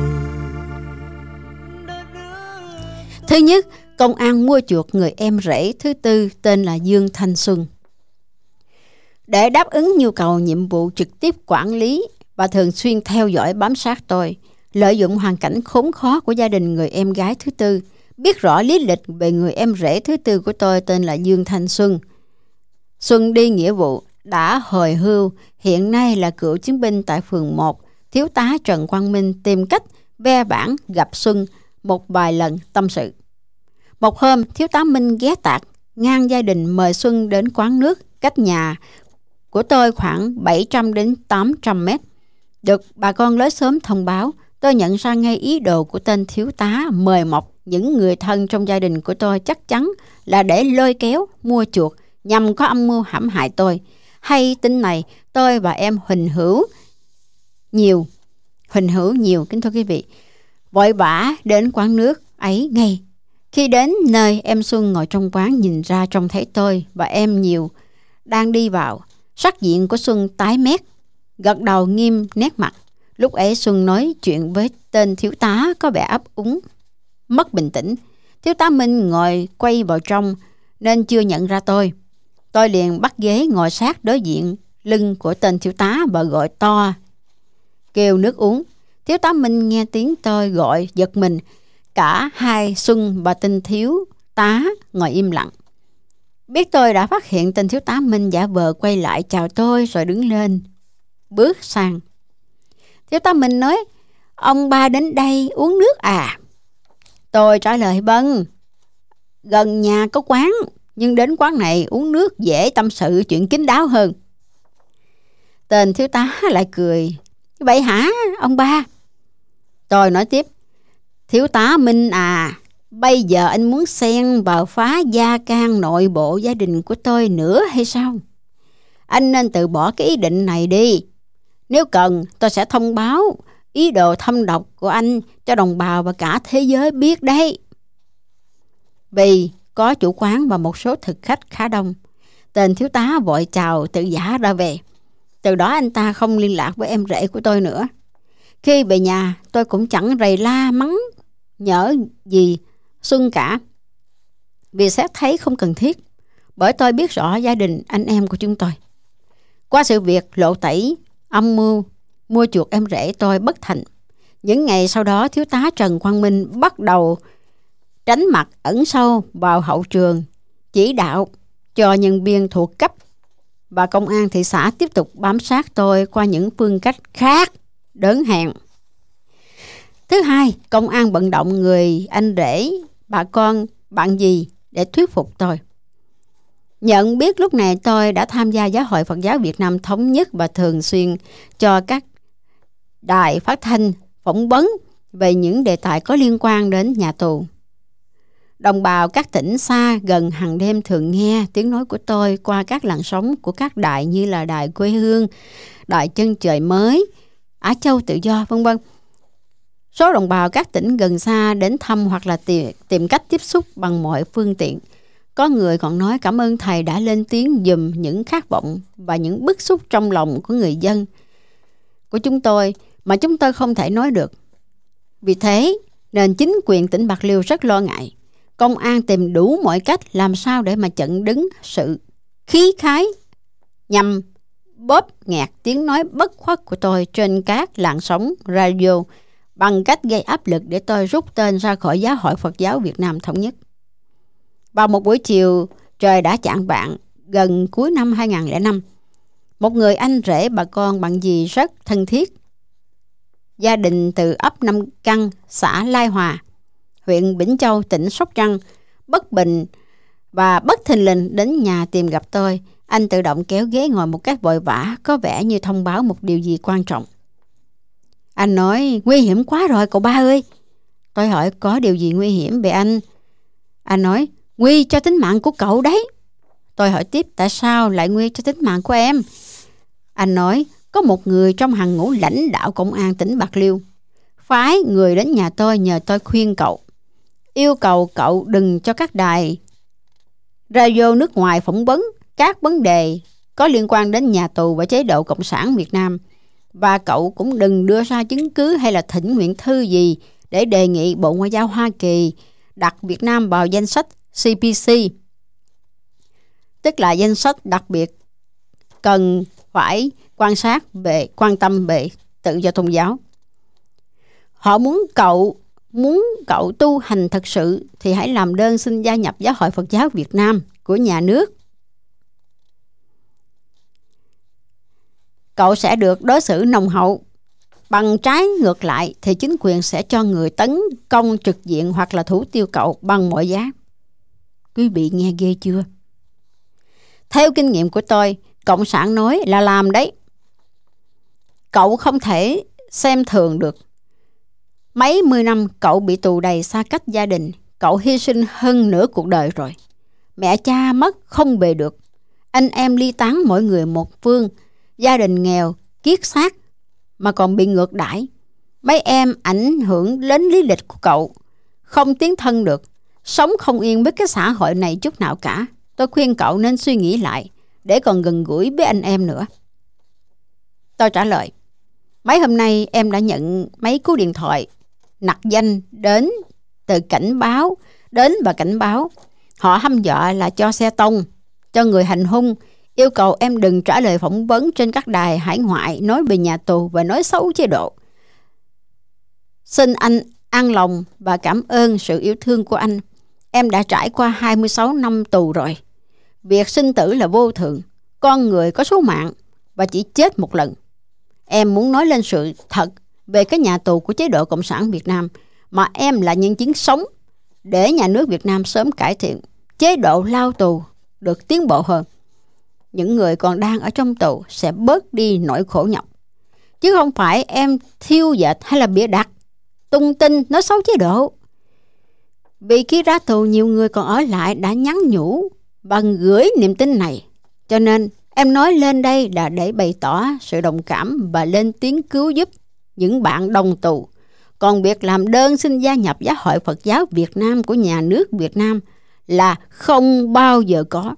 Thứ nhất, công an mua chuộc người em rể thứ tư tên là Dương Thanh Xuân. Để đáp ứng nhu cầu nhiệm vụ trực tiếp quản lý và thường xuyên theo dõi bám sát tôi, lợi dụng hoàn cảnh khốn khó của gia đình người em gái thứ tư, biết rõ lý lịch về người em rể thứ tư của tôi tên là Dương Thanh Xuân. Xuân đi nghĩa vụ, đã hồi hưu, hiện nay là cựu chiến binh tại phường một. Thiếu tá Trần Quang Minh tìm cách ve vãn gặp Xuân một vài lần tâm sự. Một hôm, thiếu tá Minh ghé tạt ngang gia đình mời Xuân đến quán nước cách nhà của tôi khoảng bảy trăm đến tám trăm mét. Được bà con lối xóm thông báo, tôi nhận ra ngay ý đồ của tên thiếu tá mời mọc những người thân trong gia đình của tôi chắc chắn là để lôi kéo, mua chuộc nhằm có âm mưu hãm hại tôi. Hay tin này, tôi và em Huỳnh Hữu nhiều, Huỳnh Hữu nhiều, kính thưa quý vị, vội vã đến quán nước ấy ngay. Khi đến nơi, em Xuân ngồi trong quán nhìn ra trông thấy tôi và em Nhiều đang đi vào. Sắc diện của Xuân tái mét, gật đầu nghiêm nét mặt. Lúc ấy Xuân nói chuyện với tên thiếu tá có vẻ ấp úng, mất bình tĩnh. Thiếu tá Minh ngồi quay vào trong nên chưa nhận ra tôi. Tôi liền bắt ghế ngồi sát đối diện lưng của tên thiếu tá và gọi to kêu nước uống. Thiếu tá Minh nghe tiếng tôi gọi giật mình. Cả hai Xuân và tên thiếu tá ngồi im lặng. Biết tôi đã phát hiện, tên thiếu tá Minh giả vờ quay lại chào tôi rồi đứng lên bước sang. Thiếu tá Minh nói: "Ông ba đến đây uống nước à?" Tôi trả lời: "Vâng, gần nhà có quán, nhưng đến quán này uống nước dễ tâm sự chuyện kín đáo hơn." Tên thiếu tá lại cười: "Vậy hả ông ba?" Tôi nói tiếp: "Thiếu tá Minh à, bây giờ anh muốn xen vào phá gia can nội bộ gia đình của tôi nữa hay sao? Anh nên từ bỏ cái ý định này đi. Nếu cần, tôi sẽ thông báo ý đồ thâm độc của anh cho đồng bào và cả thế giới biết đấy." Vì có chủ quán và một số thực khách khá đông, tên thiếu tá vội chào tự giả ra về. Từ đó anh ta không liên lạc với em rể của tôi nữa. Khi về nhà, tôi cũng chẳng rầy la mắng nhỡ gì Xuân cả, vì xét thấy không cần thiết, bởi tôi biết rõ gia đình anh em của chúng tôi. Qua sự việc lộ tẩy âm mưu mua chuộc em rể tôi bất thành, những ngày sau đó thiếu tá Trần Quang Minh bắt đầu tránh mặt ẩn sâu vào hậu trường, chỉ đạo cho nhân viên thuộc cấp và công an thị xã tiếp tục bám sát tôi qua những phương cách khác đớn hèn. Thứ hai, công an vận động người anh rể, bà con, bạn gì để thuyết phục tôi. Nhận biết lúc này tôi đã tham gia Giáo hội Phật giáo Việt Nam Thống nhất và thường xuyên cho các đài phát thanh phỏng vấn về những đề tài có liên quan đến nhà tù. Đồng bào các tỉnh xa gần hàng đêm thường nghe tiếng nói của tôi qua các làn sóng của các đài như là Đài Quê Hương, Đài Chân Trời Mới, Á Châu Tự Do, vân vân. Số đồng bào các tỉnh gần xa đến thăm hoặc là tìm, tìm cách tiếp xúc bằng mọi phương tiện. Có người còn nói cảm ơn thầy đã lên tiếng giùm những khát vọng và những bức xúc trong lòng của người dân của chúng tôi mà chúng tôi không thể nói được. Vì thế nên chính quyền tỉnh Bạc Liêu rất lo ngại. Công an tìm đủ mọi cách làm sao để mà chặn đứng sự khí khái nhằm bóp nghẹt tiếng nói bất khuất của tôi trên các làn sóng radio bằng cách gây áp lực để tôi rút tên ra khỏi Giáo hội Phật giáo Việt Nam Thống nhất. Vào một buổi chiều trời đã chạng vạng gần cuối năm hai không không năm, một người anh rể bà con bạn dì rất thân thiết, gia đình từ ấp Năm Căn, xã Lai Hòa, huyện Vĩnh Châu, tỉnh Sóc Trăng, bất bình và bất thình lình đến nhà tìm gặp tôi. Anh tự động kéo ghế ngồi một cách vội vã, có vẻ như thông báo một điều gì quan trọng. Anh nói: "Nguy hiểm quá rồi cậu ba ơi." Tôi hỏi: "Có điều gì nguy hiểm vậy anh?" Anh nói: "Nguy cho tính mạng của cậu đấy." Tôi hỏi tiếp: "Tại sao lại nguy cho tính mạng của em?" Anh nói: "Có một người trong hàng ngũ lãnh đạo công an tỉnh Bạc Liêu phái người đến nhà tôi nhờ tôi khuyên cậu, yêu cầu cậu đừng cho các đài radio nước ngoài phỏng vấn các vấn đề có liên quan đến nhà tù và chế độ Cộng sản Việt Nam, và cậu cũng đừng đưa ra chứng cứ hay là thỉnh nguyện thư gì để đề nghị Bộ Ngoại giao Hoa Kỳ đặt Việt Nam vào danh sách C P C, tức là danh sách đặc biệt cần phải quan sát về quan tâm về tự do tôn giáo. Họ muốn cậu muốn cậu tu hành thật sự thì hãy làm đơn xin gia nhập Giáo hội Phật giáo Việt Nam của nhà nước. Cậu sẽ được đối xử nồng hậu. Bằng trái ngược lại thì chính quyền sẽ cho người tấn công trực diện hoặc là thủ tiêu cậu bằng mọi giá." Quý vị nghe ghê chưa? Theo kinh nghiệm của tôi, Cộng sản nói là làm đấy. Cậu không thể xem thường được. Mấy mươi năm cậu bị tù đầy, xa cách gia đình. Cậu hy sinh hơn nửa cuộc đời rồi. Mẹ cha mất không về được. Anh em ly tán mỗi người một phương, gia đình nghèo, kiết xác mà còn bị ngược đãi. Mấy em ảnh hưởng đến lý lịch của cậu, không tiến thân được, sống không yên với cái xã hội này chút nào cả. Tôi khuyên cậu nên suy nghĩ lại để còn gần gũi với anh em nữa. Tôi trả lời, mấy hôm nay em đã nhận mấy cú điện thoại nặc danh đến từ cảnh báo, đến và cảnh báo. Họ hăm dọa là cho xe tông, cho người hành hung, yêu cầu em đừng trả lời phỏng vấn trên các đài hải ngoại nói về nhà tù và nói xấu chế độ. Xin anh an lòng và cảm ơn sự yêu thương của anh. Em đã trải qua hai mươi sáu năm tù rồi. Việc sinh tử là vô thường, con người có số mạng và chỉ chết một lần. Em muốn nói lên sự thật về cái nhà tù của chế độ Cộng sản Việt Nam mà em là nhân chứng sống để nhà nước Việt Nam sớm cải thiện, chế độ lao tù được tiến bộ hơn. Những người còn đang ở trong tù sẽ bớt đi nỗi khổ nhọc. Chứ không phải em thiêu dệt hay là bịa đặt, tung tin nói xấu chế độ. Vì khi ra tù nhiều người còn ở lại đã nhắn nhủ và gửi niềm tin này. Cho nên em nói lên đây là để bày tỏ sự đồng cảm và lên tiếng cứu giúp những bạn đồng tù. Còn việc làm đơn xin gia nhập Giáo hội Phật giáo Việt Nam của nhà nước Việt Nam là không bao giờ có.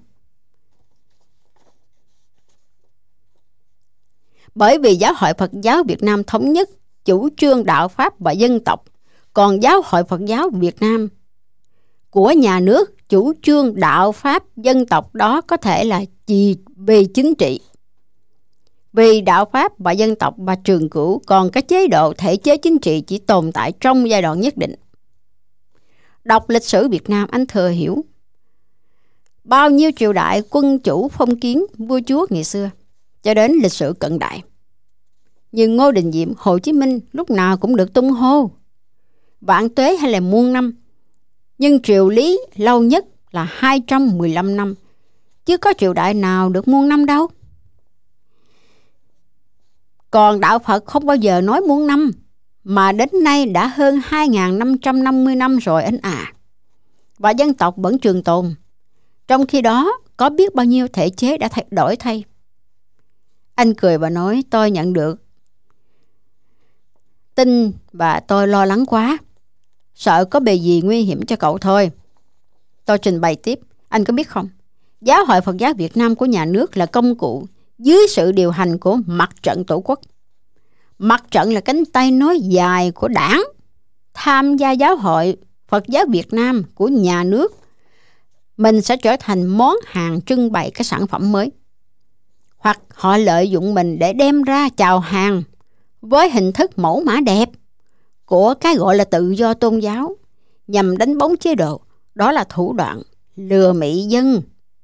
Bởi vì Giáo hội Phật giáo Việt Nam thống nhất chủ trương đạo Pháp và dân tộc, còn Giáo hội Phật giáo Việt Nam của nhà nước chủ trương đạo Pháp dân tộc đó có thể là chỉ vì chính trị. Vì đạo Pháp và dân tộc và trường cửu, còn cái chế độ thể chế chính trị chỉ tồn tại trong giai đoạn nhất định. Đọc lịch sử Việt Nam anh thừa hiểu bao nhiêu triều đại quân chủ phong kiến vua chúa ngày xưa cho đến lịch sử cận đại. Nhưng Ngô Đình Diệm, Hồ Chí Minh lúc nào cũng được tung hô vạn tuế hay là muôn năm. Nhưng triều Lý lâu nhất là hai trăm mười lăm năm, chứ có triều đại nào được muôn năm đâu. Còn đạo Phật không bao giờ nói muôn năm, mà đến nay đã hơn hai nghìn năm trăm năm mươi năm rồi anh à. Và dân tộc vẫn trường tồn. Trong khi đó, có biết bao nhiêu thể chế đã thay đổi thay. Anh cười và nói, tôi nhận được tin và tôi lo lắng quá. Sợ có bề gì nguy hiểm cho cậu thôi. Tôi trình bày tiếp, anh có biết không? Giáo hội Phật giáo Việt Nam của nhà nước là công cụ dưới sự điều hành của Mặt trận Tổ quốc. Mặt trận là cánh tay nối dài của đảng. Tham gia Giáo hội Phật giáo Việt Nam của nhà nước, mình sẽ trở thành món hàng trưng bày cái sản phẩm mới. Hoặc họ lợi dụng mình để đem ra chào hàng với hình thức mẫu mã đẹp của cái gọi là tự do tôn giáo nhằm đánh bóng chế độ. Đó là thủ đoạn lừa mị dân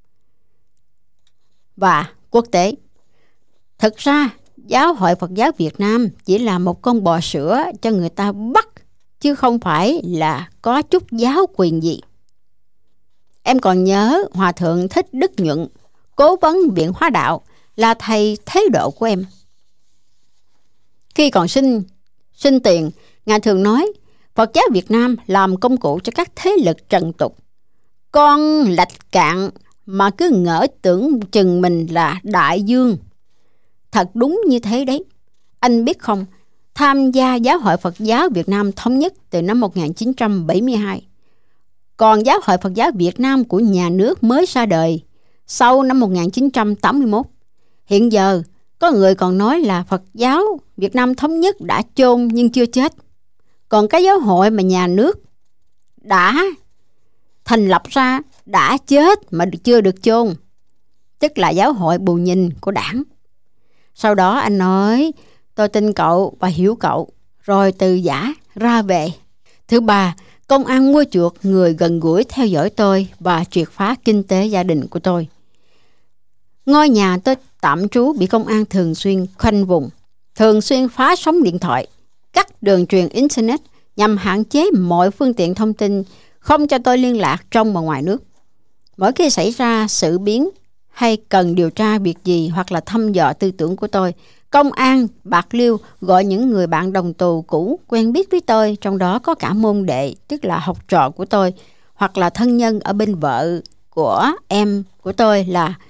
và quốc tế. Thực ra, Giáo hội Phật giáo Việt Nam chỉ là một con bò sữa cho người ta bắt, chứ không phải là có chút giáo quyền gì. Em còn nhớ Hòa Thượng Thích Đức Nhuận, cố vấn Viện Hóa Đạo, là thầy thế độ của em. Khi còn sinh, sinh tiền, Ngài thường nói, Phật giáo Việt Nam làm công cụ cho các thế lực trần tục. Con lạch cạn mà cứ ngỡ tưởng chừng mình là đại dương. Thật đúng như thế đấy. Anh biết không, tham gia Giáo hội Phật giáo Việt Nam thống nhất từ năm một nghìn chín trăm bảy mươi hai. Còn Giáo hội Phật giáo Việt Nam của nhà nước mới ra đời sau năm một nghìn chín trăm tám mươi mốt. Hiện giờ, có người còn nói là Phật giáo Việt Nam thống nhất đã chôn nhưng chưa chết. Còn cái giáo hội mà nhà nước đã thành lập ra đã chết mà chưa được chôn, tức là giáo hội bù nhìn của đảng. Sau đó anh nói, tôi tin cậu và hiểu cậu, rồi từ giã ra về. Thứ ba, công an mua chuộc người gần gũi theo dõi tôi và triệt phá kinh tế gia đình của tôi. Ngôi nhà tôi tạm trú bị công an thường xuyên khoanh vùng, thường xuyên phá sóng điện thoại, cắt đường truyền Internet nhằm hạn chế mọi phương tiện thông tin, không cho tôi liên lạc trong và ngoài nước. Mỗi khi xảy ra sự biến hay cần điều tra việc gì hoặc là thăm dò tư tưởng của tôi, công an Bạc Liêu gọi những người bạn đồng tù cũ quen biết với tôi, trong đó có cả môn đệ, tức là học trò của tôi, hoặc là thân nhân ở bên vợ của em của tôi là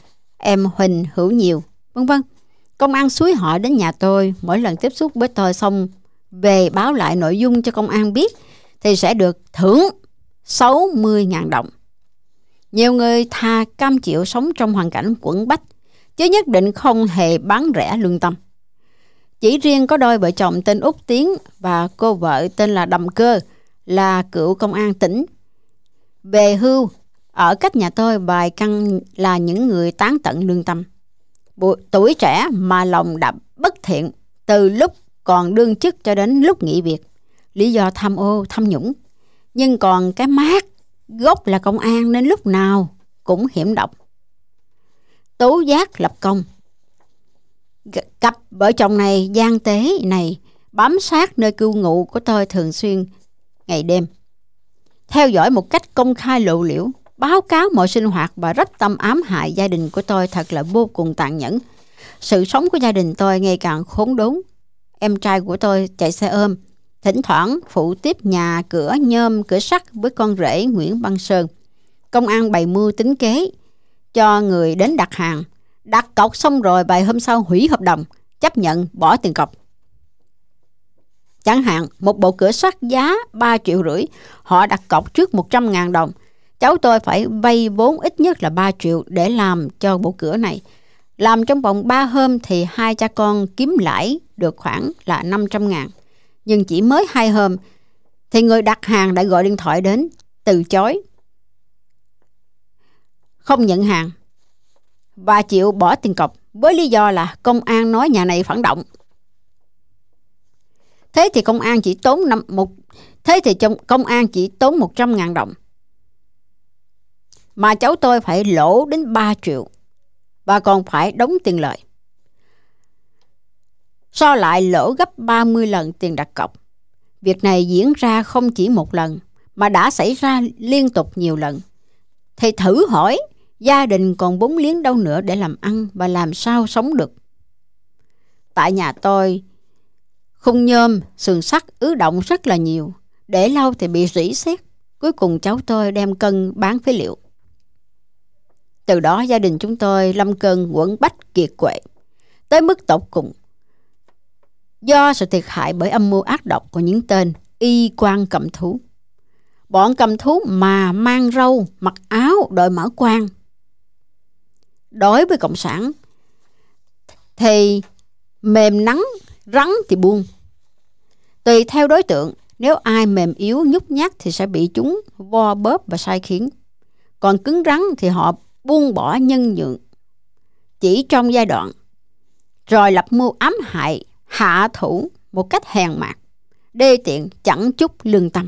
em Huỳnh Hữu Nhiều, vân vân. Công an xúi họ đến nhà tôi, mỗi lần tiếp xúc với tôi xong về báo lại nội dung cho công an biết thì sẽ được thưởng sáu mươi nghìn đồng. Nhiều người thà cam chịu sống trong hoàn cảnh quẫn bách, chứ nhất định không hề bán rẻ lương tâm. Chỉ riêng có đôi vợ chồng tên Út Tiến và cô vợ tên là Đầm Cơ, là cựu công an tỉnh, về hưu ở cách nhà tôi vài căn, là những người tán tận lương tâm. Tuổi trẻ mà lòng đã bất thiện từ lúc còn đương chức cho đến lúc nghỉ việc, lý do tham ô tham nhũng. Nhưng còn cái mác gốc là công an nên lúc nào cũng hiểm độc. Tố giác lập công. Cặp vợ chồng này gian tế này bám sát nơi cư ngụ của tôi thường xuyên ngày đêm, theo dõi một cách công khai lộ liễu, báo cáo mọi sinh hoạt và rất tâm ám hại gia đình của tôi thật là vô cùng tàn nhẫn. Sự sống của gia đình tôi ngày càng khốn đốn. Em trai của tôi chạy xe ôm, thỉnh thoảng phụ tiếp nhà cửa nhôm cửa sắt với con rể Nguyễn Văn Sơn. Công an bày mưu tính kế cho người đến đặt hàng, đặt cọc xong rồi vài hôm sau hủy hợp đồng, chấp nhận bỏ tiền cọc. Chẳng hạn một bộ cửa sắt giá ba triệu rưỡi, họ đặt cọc trước một trăm ngàn đồng. Cháu tôi phải vay vốn ít nhất là ba triệu để làm cho bộ cửa này. Làm trong vòng ba hôm thì hai cha con kiếm lãi được khoảng là năm trăm ngàn. Nhưng chỉ mới hai hôm thì người đặt hàng đã gọi điện thoại đến, từ chối, không nhận hàng và chịu bỏ tiền cọc với lý do là công an nói nhà này phản động. Thế thì công an chỉ tốn năm một thế thì trong công an chỉ tốn một trăm ngàn đồng, mà cháu tôi phải lỗ đến ba triệu và còn phải đóng tiền lợi. So lại lỗ gấp ba mươi lần tiền đặt cọc. Việc này diễn ra không chỉ một lần mà đã xảy ra liên tục nhiều lần. Thì thử hỏi, gia đình còn vốn liếng đâu nữa để làm ăn và làm sao sống được. Tại nhà tôi, khung nhôm, sườn sắt ứ động rất là nhiều. Để lâu thì bị rỉ sét. Cuối cùng cháu tôi đem cân bán phế liệu. Từ đó gia đình chúng tôi lâm cơn quẫn bách kiệt quệ tới mức tột cùng, do sự thiệt hại bởi âm mưu ác độc của những tên y quan cầm thú. Bọn cầm thú mà mang râu, mặc áo, đội mã quan. Đối với cộng sản thì mềm nắng, rắn thì buông. Tùy theo đối tượng, nếu ai mềm yếu nhút nhát thì sẽ bị chúng vo bóp và sai khiến. Còn cứng rắn thì họ buông bỏ nhân nhượng chỉ trong giai đoạn, rồi lập mưu ám hại, hạ thủ một cách hèn mạt, đê tiện, chẳng chút lương tâm.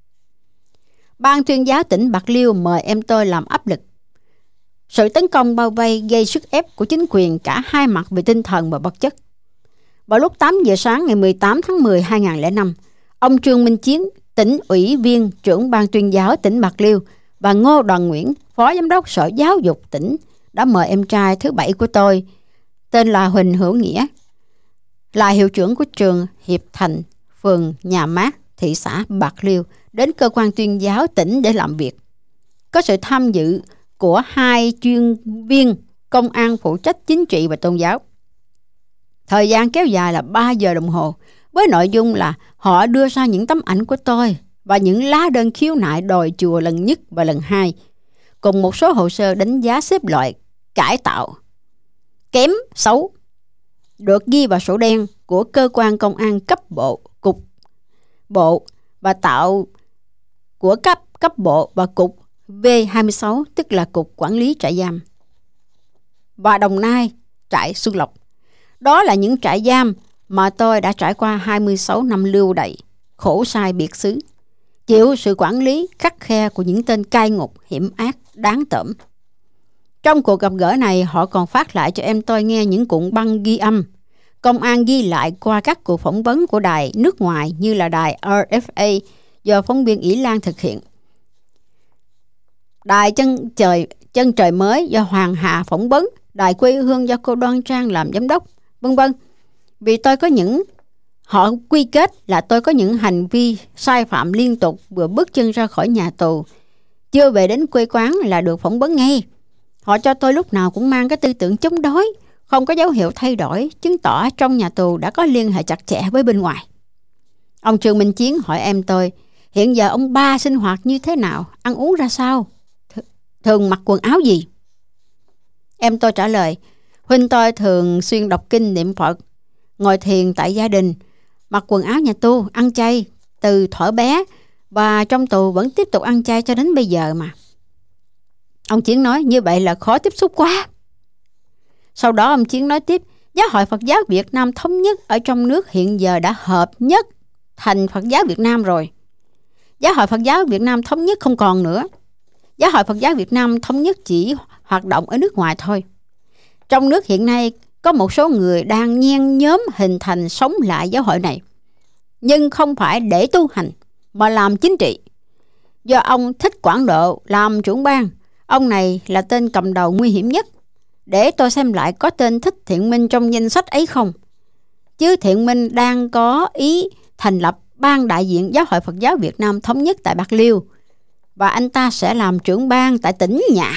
Ban tuyên giáo tỉnh Bạc Liêu mời em tôi làm áp lực. Sự tấn công bao vây gây sức ép của chính quyền cả hai mặt về tinh thần và vật chất. Vào lúc tám giờ sáng ngày mười tám tháng mười hai nghìn không trăm lẻ năm, ông Trương Minh Chiến, tỉnh ủy viên trưởng ban tuyên giáo tỉnh Bạc Liêu, và Ngô Đoàn Nguyễn, phó giám đốc sở giáo dục tỉnh, đã mời em trai thứ bảy của tôi, tên là Huỳnh Hữu Nghĩa, là hiệu trưởng của trường Hiệp Thành, phường Nhà Mát, thị xã Bạc Liêu, đến cơ quan tuyên giáo tỉnh để làm việc. Có sự tham dự của hai chuyên viên công an phụ trách chính trị và tôn giáo. Thời gian kéo dài là ba giờ đồng hồ, với nội dung là họ đưa ra những tấm ảnh của tôi và những lá đơn khiếu nại đòi chùa lần nhất và lần hai, cùng một số hồ sơ đánh giá xếp loại cải tạo kém xấu, được ghi vào sổ đen của cơ quan công an cấp bộ, cục bộ và tạo của cấp cấp bộ và cục V hai mươi sáu, tức là cục quản lý trại giam, và Đồng Nai, trại Xuân Lộc. Đó là những trại giam mà tôi đã trải qua hai mươi sáu năm lưu đày, khổ sai biệt xứ, chịu sự quản lý khắt khe của những tên cai ngục hiểm ác đáng tởm. Trong cuộc gặp gỡ này, họ còn phát lại cho em tôi nghe những cuộn băng ghi âm công an ghi lại qua các cuộc phỏng vấn của đài nước ngoài như là đài R F A do phóng viên Ỷ Lan thực hiện, đài chân trời chân trời mới do Hoàng Hà phỏng vấn, đài Quê Hương do cô Đoan Trang làm giám đốc, vân vân. Vì tôi có những họ quy kết là tôi có những hành vi sai phạm liên tục, vừa bước chân ra khỏi nhà tù, chưa về đến quê quán là được phỏng vấn ngay. Họ cho tôi lúc nào cũng mang cái tư tưởng chống đối, không có dấu hiệu thay đổi, chứng tỏ trong nhà tù đã có liên hệ chặt chẽ với bên ngoài. Ông Trương Minh Chiến hỏi em tôi, hiện giờ ông ba sinh hoạt như thế nào, ăn uống ra sao, Th- thường mặc quần áo gì? Em tôi trả lời, huynh tôi thường xuyên đọc kinh niệm Phật, ngồi thiền tại gia đình, mặc quần áo nhà tu, ăn chay từ thuở bé và trong tù vẫn tiếp tục ăn chay cho đến bây giờ mà. Ông Chiến nói, như vậy là khó tiếp xúc quá. Sau đó ông Chiến nói tiếp, Giáo hội Phật giáo Việt Nam thống nhất ở trong nước hiện giờ đã hợp nhất thành Phật giáo Việt Nam rồi. Giáo hội Phật giáo Việt Nam thống nhất không còn nữa. Giáo hội Phật giáo Việt Nam thống nhất chỉ hoạt động ở nước ngoài thôi. Trong nước hiện nay có một số người đang nhen nhóm hình thành sống lại giáo hội này, nhưng không phải để tu hành mà làm chính trị. Do ông Thích Quảng Độ làm trưởng ban, ông này là tên cầm đầu nguy hiểm nhất. Để tôi xem lại có tên Thích Thiện Minh trong danh sách ấy không. Chứ Thiện Minh đang có ý thành lập ban đại diện Giáo hội Phật giáo Việt Nam thống nhất tại Bạc Liêu, và anh ta sẽ làm trưởng ban tại tỉnh nhà.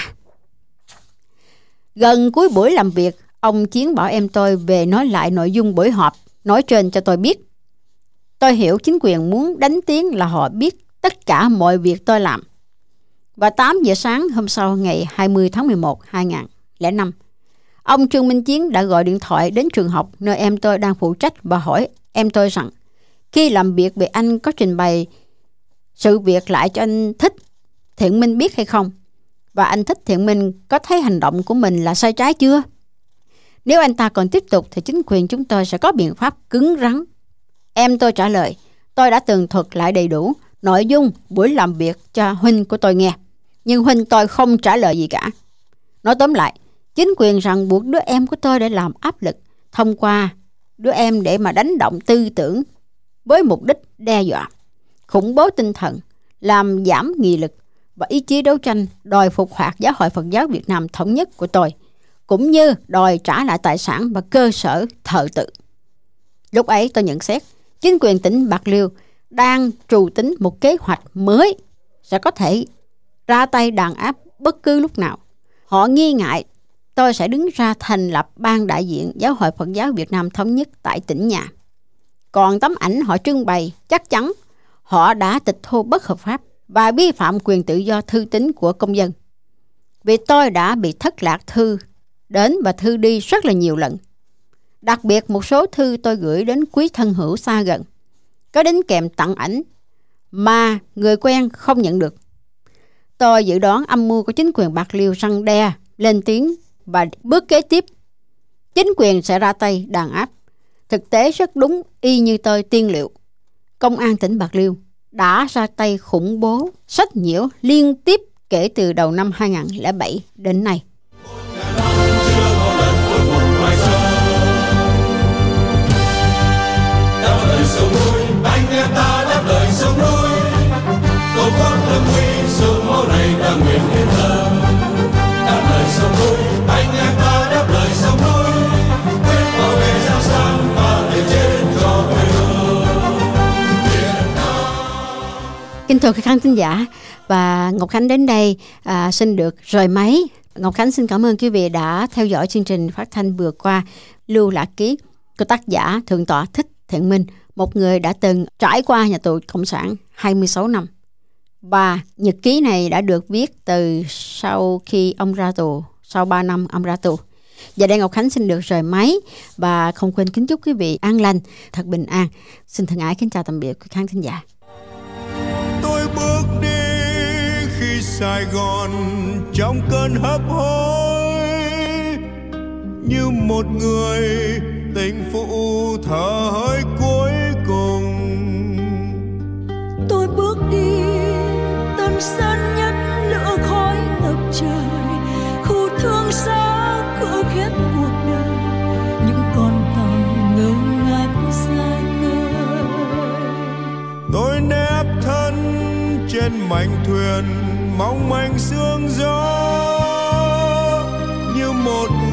Gần cuối buổi làm việc, ông Chiến bảo em tôi về nói lại nội dung buổi họp nói trên cho tôi biết. Tôi hiểu chính quyền muốn đánh tiếng là họ biết tất cả mọi việc tôi làm. Và tám giờ sáng hôm sau ngày hai mươi tháng mười một năm hai nghìn không trăm lẻ năm, ông Trương Minh Chiến đã gọi điện thoại đến trường học nơi em tôi đang phụ trách và hỏi em tôi rằng khi làm việc về anh có trình bày sự việc lại cho anh Thích Thiện Minh biết hay không, và anh Thích Thiện Minh có thấy hành động của mình là sai trái chưa. Nếu anh ta còn tiếp tục thì chính quyền chúng tôi sẽ có biện pháp cứng rắn. Em tôi trả lời, tôi đã tường thuật lại đầy đủ nội dung buổi làm việc cho huynh của tôi nghe, nhưng huynh tôi không trả lời gì cả. Nói tóm lại, chính quyền ràng buộc đứa em của tôi để làm áp lực thông qua đứa em để mà đánh động tư tưởng với mục đích đe dọa, khủng bố tinh thần, làm giảm nghị lực và ý chí đấu tranh đòi phục hoạt Giáo hội Phật giáo Việt Nam thống nhất của tôi, cũng như đòi trả lại tài sản và cơ sở thờ tự. Lúc ấy tôi nhận xét chính quyền tỉnh Bạc Liêu đang trù tính một kế hoạch mới sẽ có thể ra tay đàn áp bất cứ lúc nào. Họ nghi ngại tôi sẽ đứng ra thành lập ban đại diện Giáo hội Phật giáo Việt Nam thống nhất tại tỉnh nhà. Còn tấm ảnh họ trưng bày chắc chắn họ đã tịch thu bất hợp pháp và vi phạm quyền tự do thư tín của công dân. Vì tôi đã bị thất lạc thư đến và thư đi rất là nhiều lần. Đặc biệt một số thư tôi gửi đến quý thân hữu xa gần có đính kèm tặng ảnh mà người quen không nhận được. Tôi dự đoán âm mưu của chính quyền Bạc Liêu răn đe, lên tiếng và bước kế tiếp chính quyền sẽ ra tay đàn áp. Thực tế rất đúng y như tôi tiên liệu. Công an tỉnh Bạc Liêu đã ra tay khủng bố, sách nhiễu liên tiếp kể từ đầu năm hai nghìn không trăm lẻ bảy đến nay. Kính thưa các khán thính giả, và Ngọc Khánh đến đây à, xin được rời máy. Ngọc Khánh xin cảm ơn quý vị đã theo dõi chương trình phát thanh vừa qua Lưu Lạc Ký của tác giả Thượng tọa Thích Thiện Minh, một người đã từng trải qua nhà tù Cộng sản hai mươi sáu năm. Và nhật ký này đã được viết từ sau khi ông ra tù, sau ba năm ông ra tù. Giờ đây Ngọc Khánh xin được rời máy và không quên kính chúc quý vị an lành, thật bình an. Xin thân ái kính chào tạm biệt quý khán thính giả. Tôi bước đi khi Sài Gòn trong cơn hấp hối, như một người tình phụ thở hơi cuối cùng. Tôi bước đi tân sơn nhất lửa khói ngập trời, khu thương xa cửa khép cuộc đời, những con tàu ngơ ngác xa khơi. Tôi nép thân trên mảnh thuyền mong manh sương gió, như một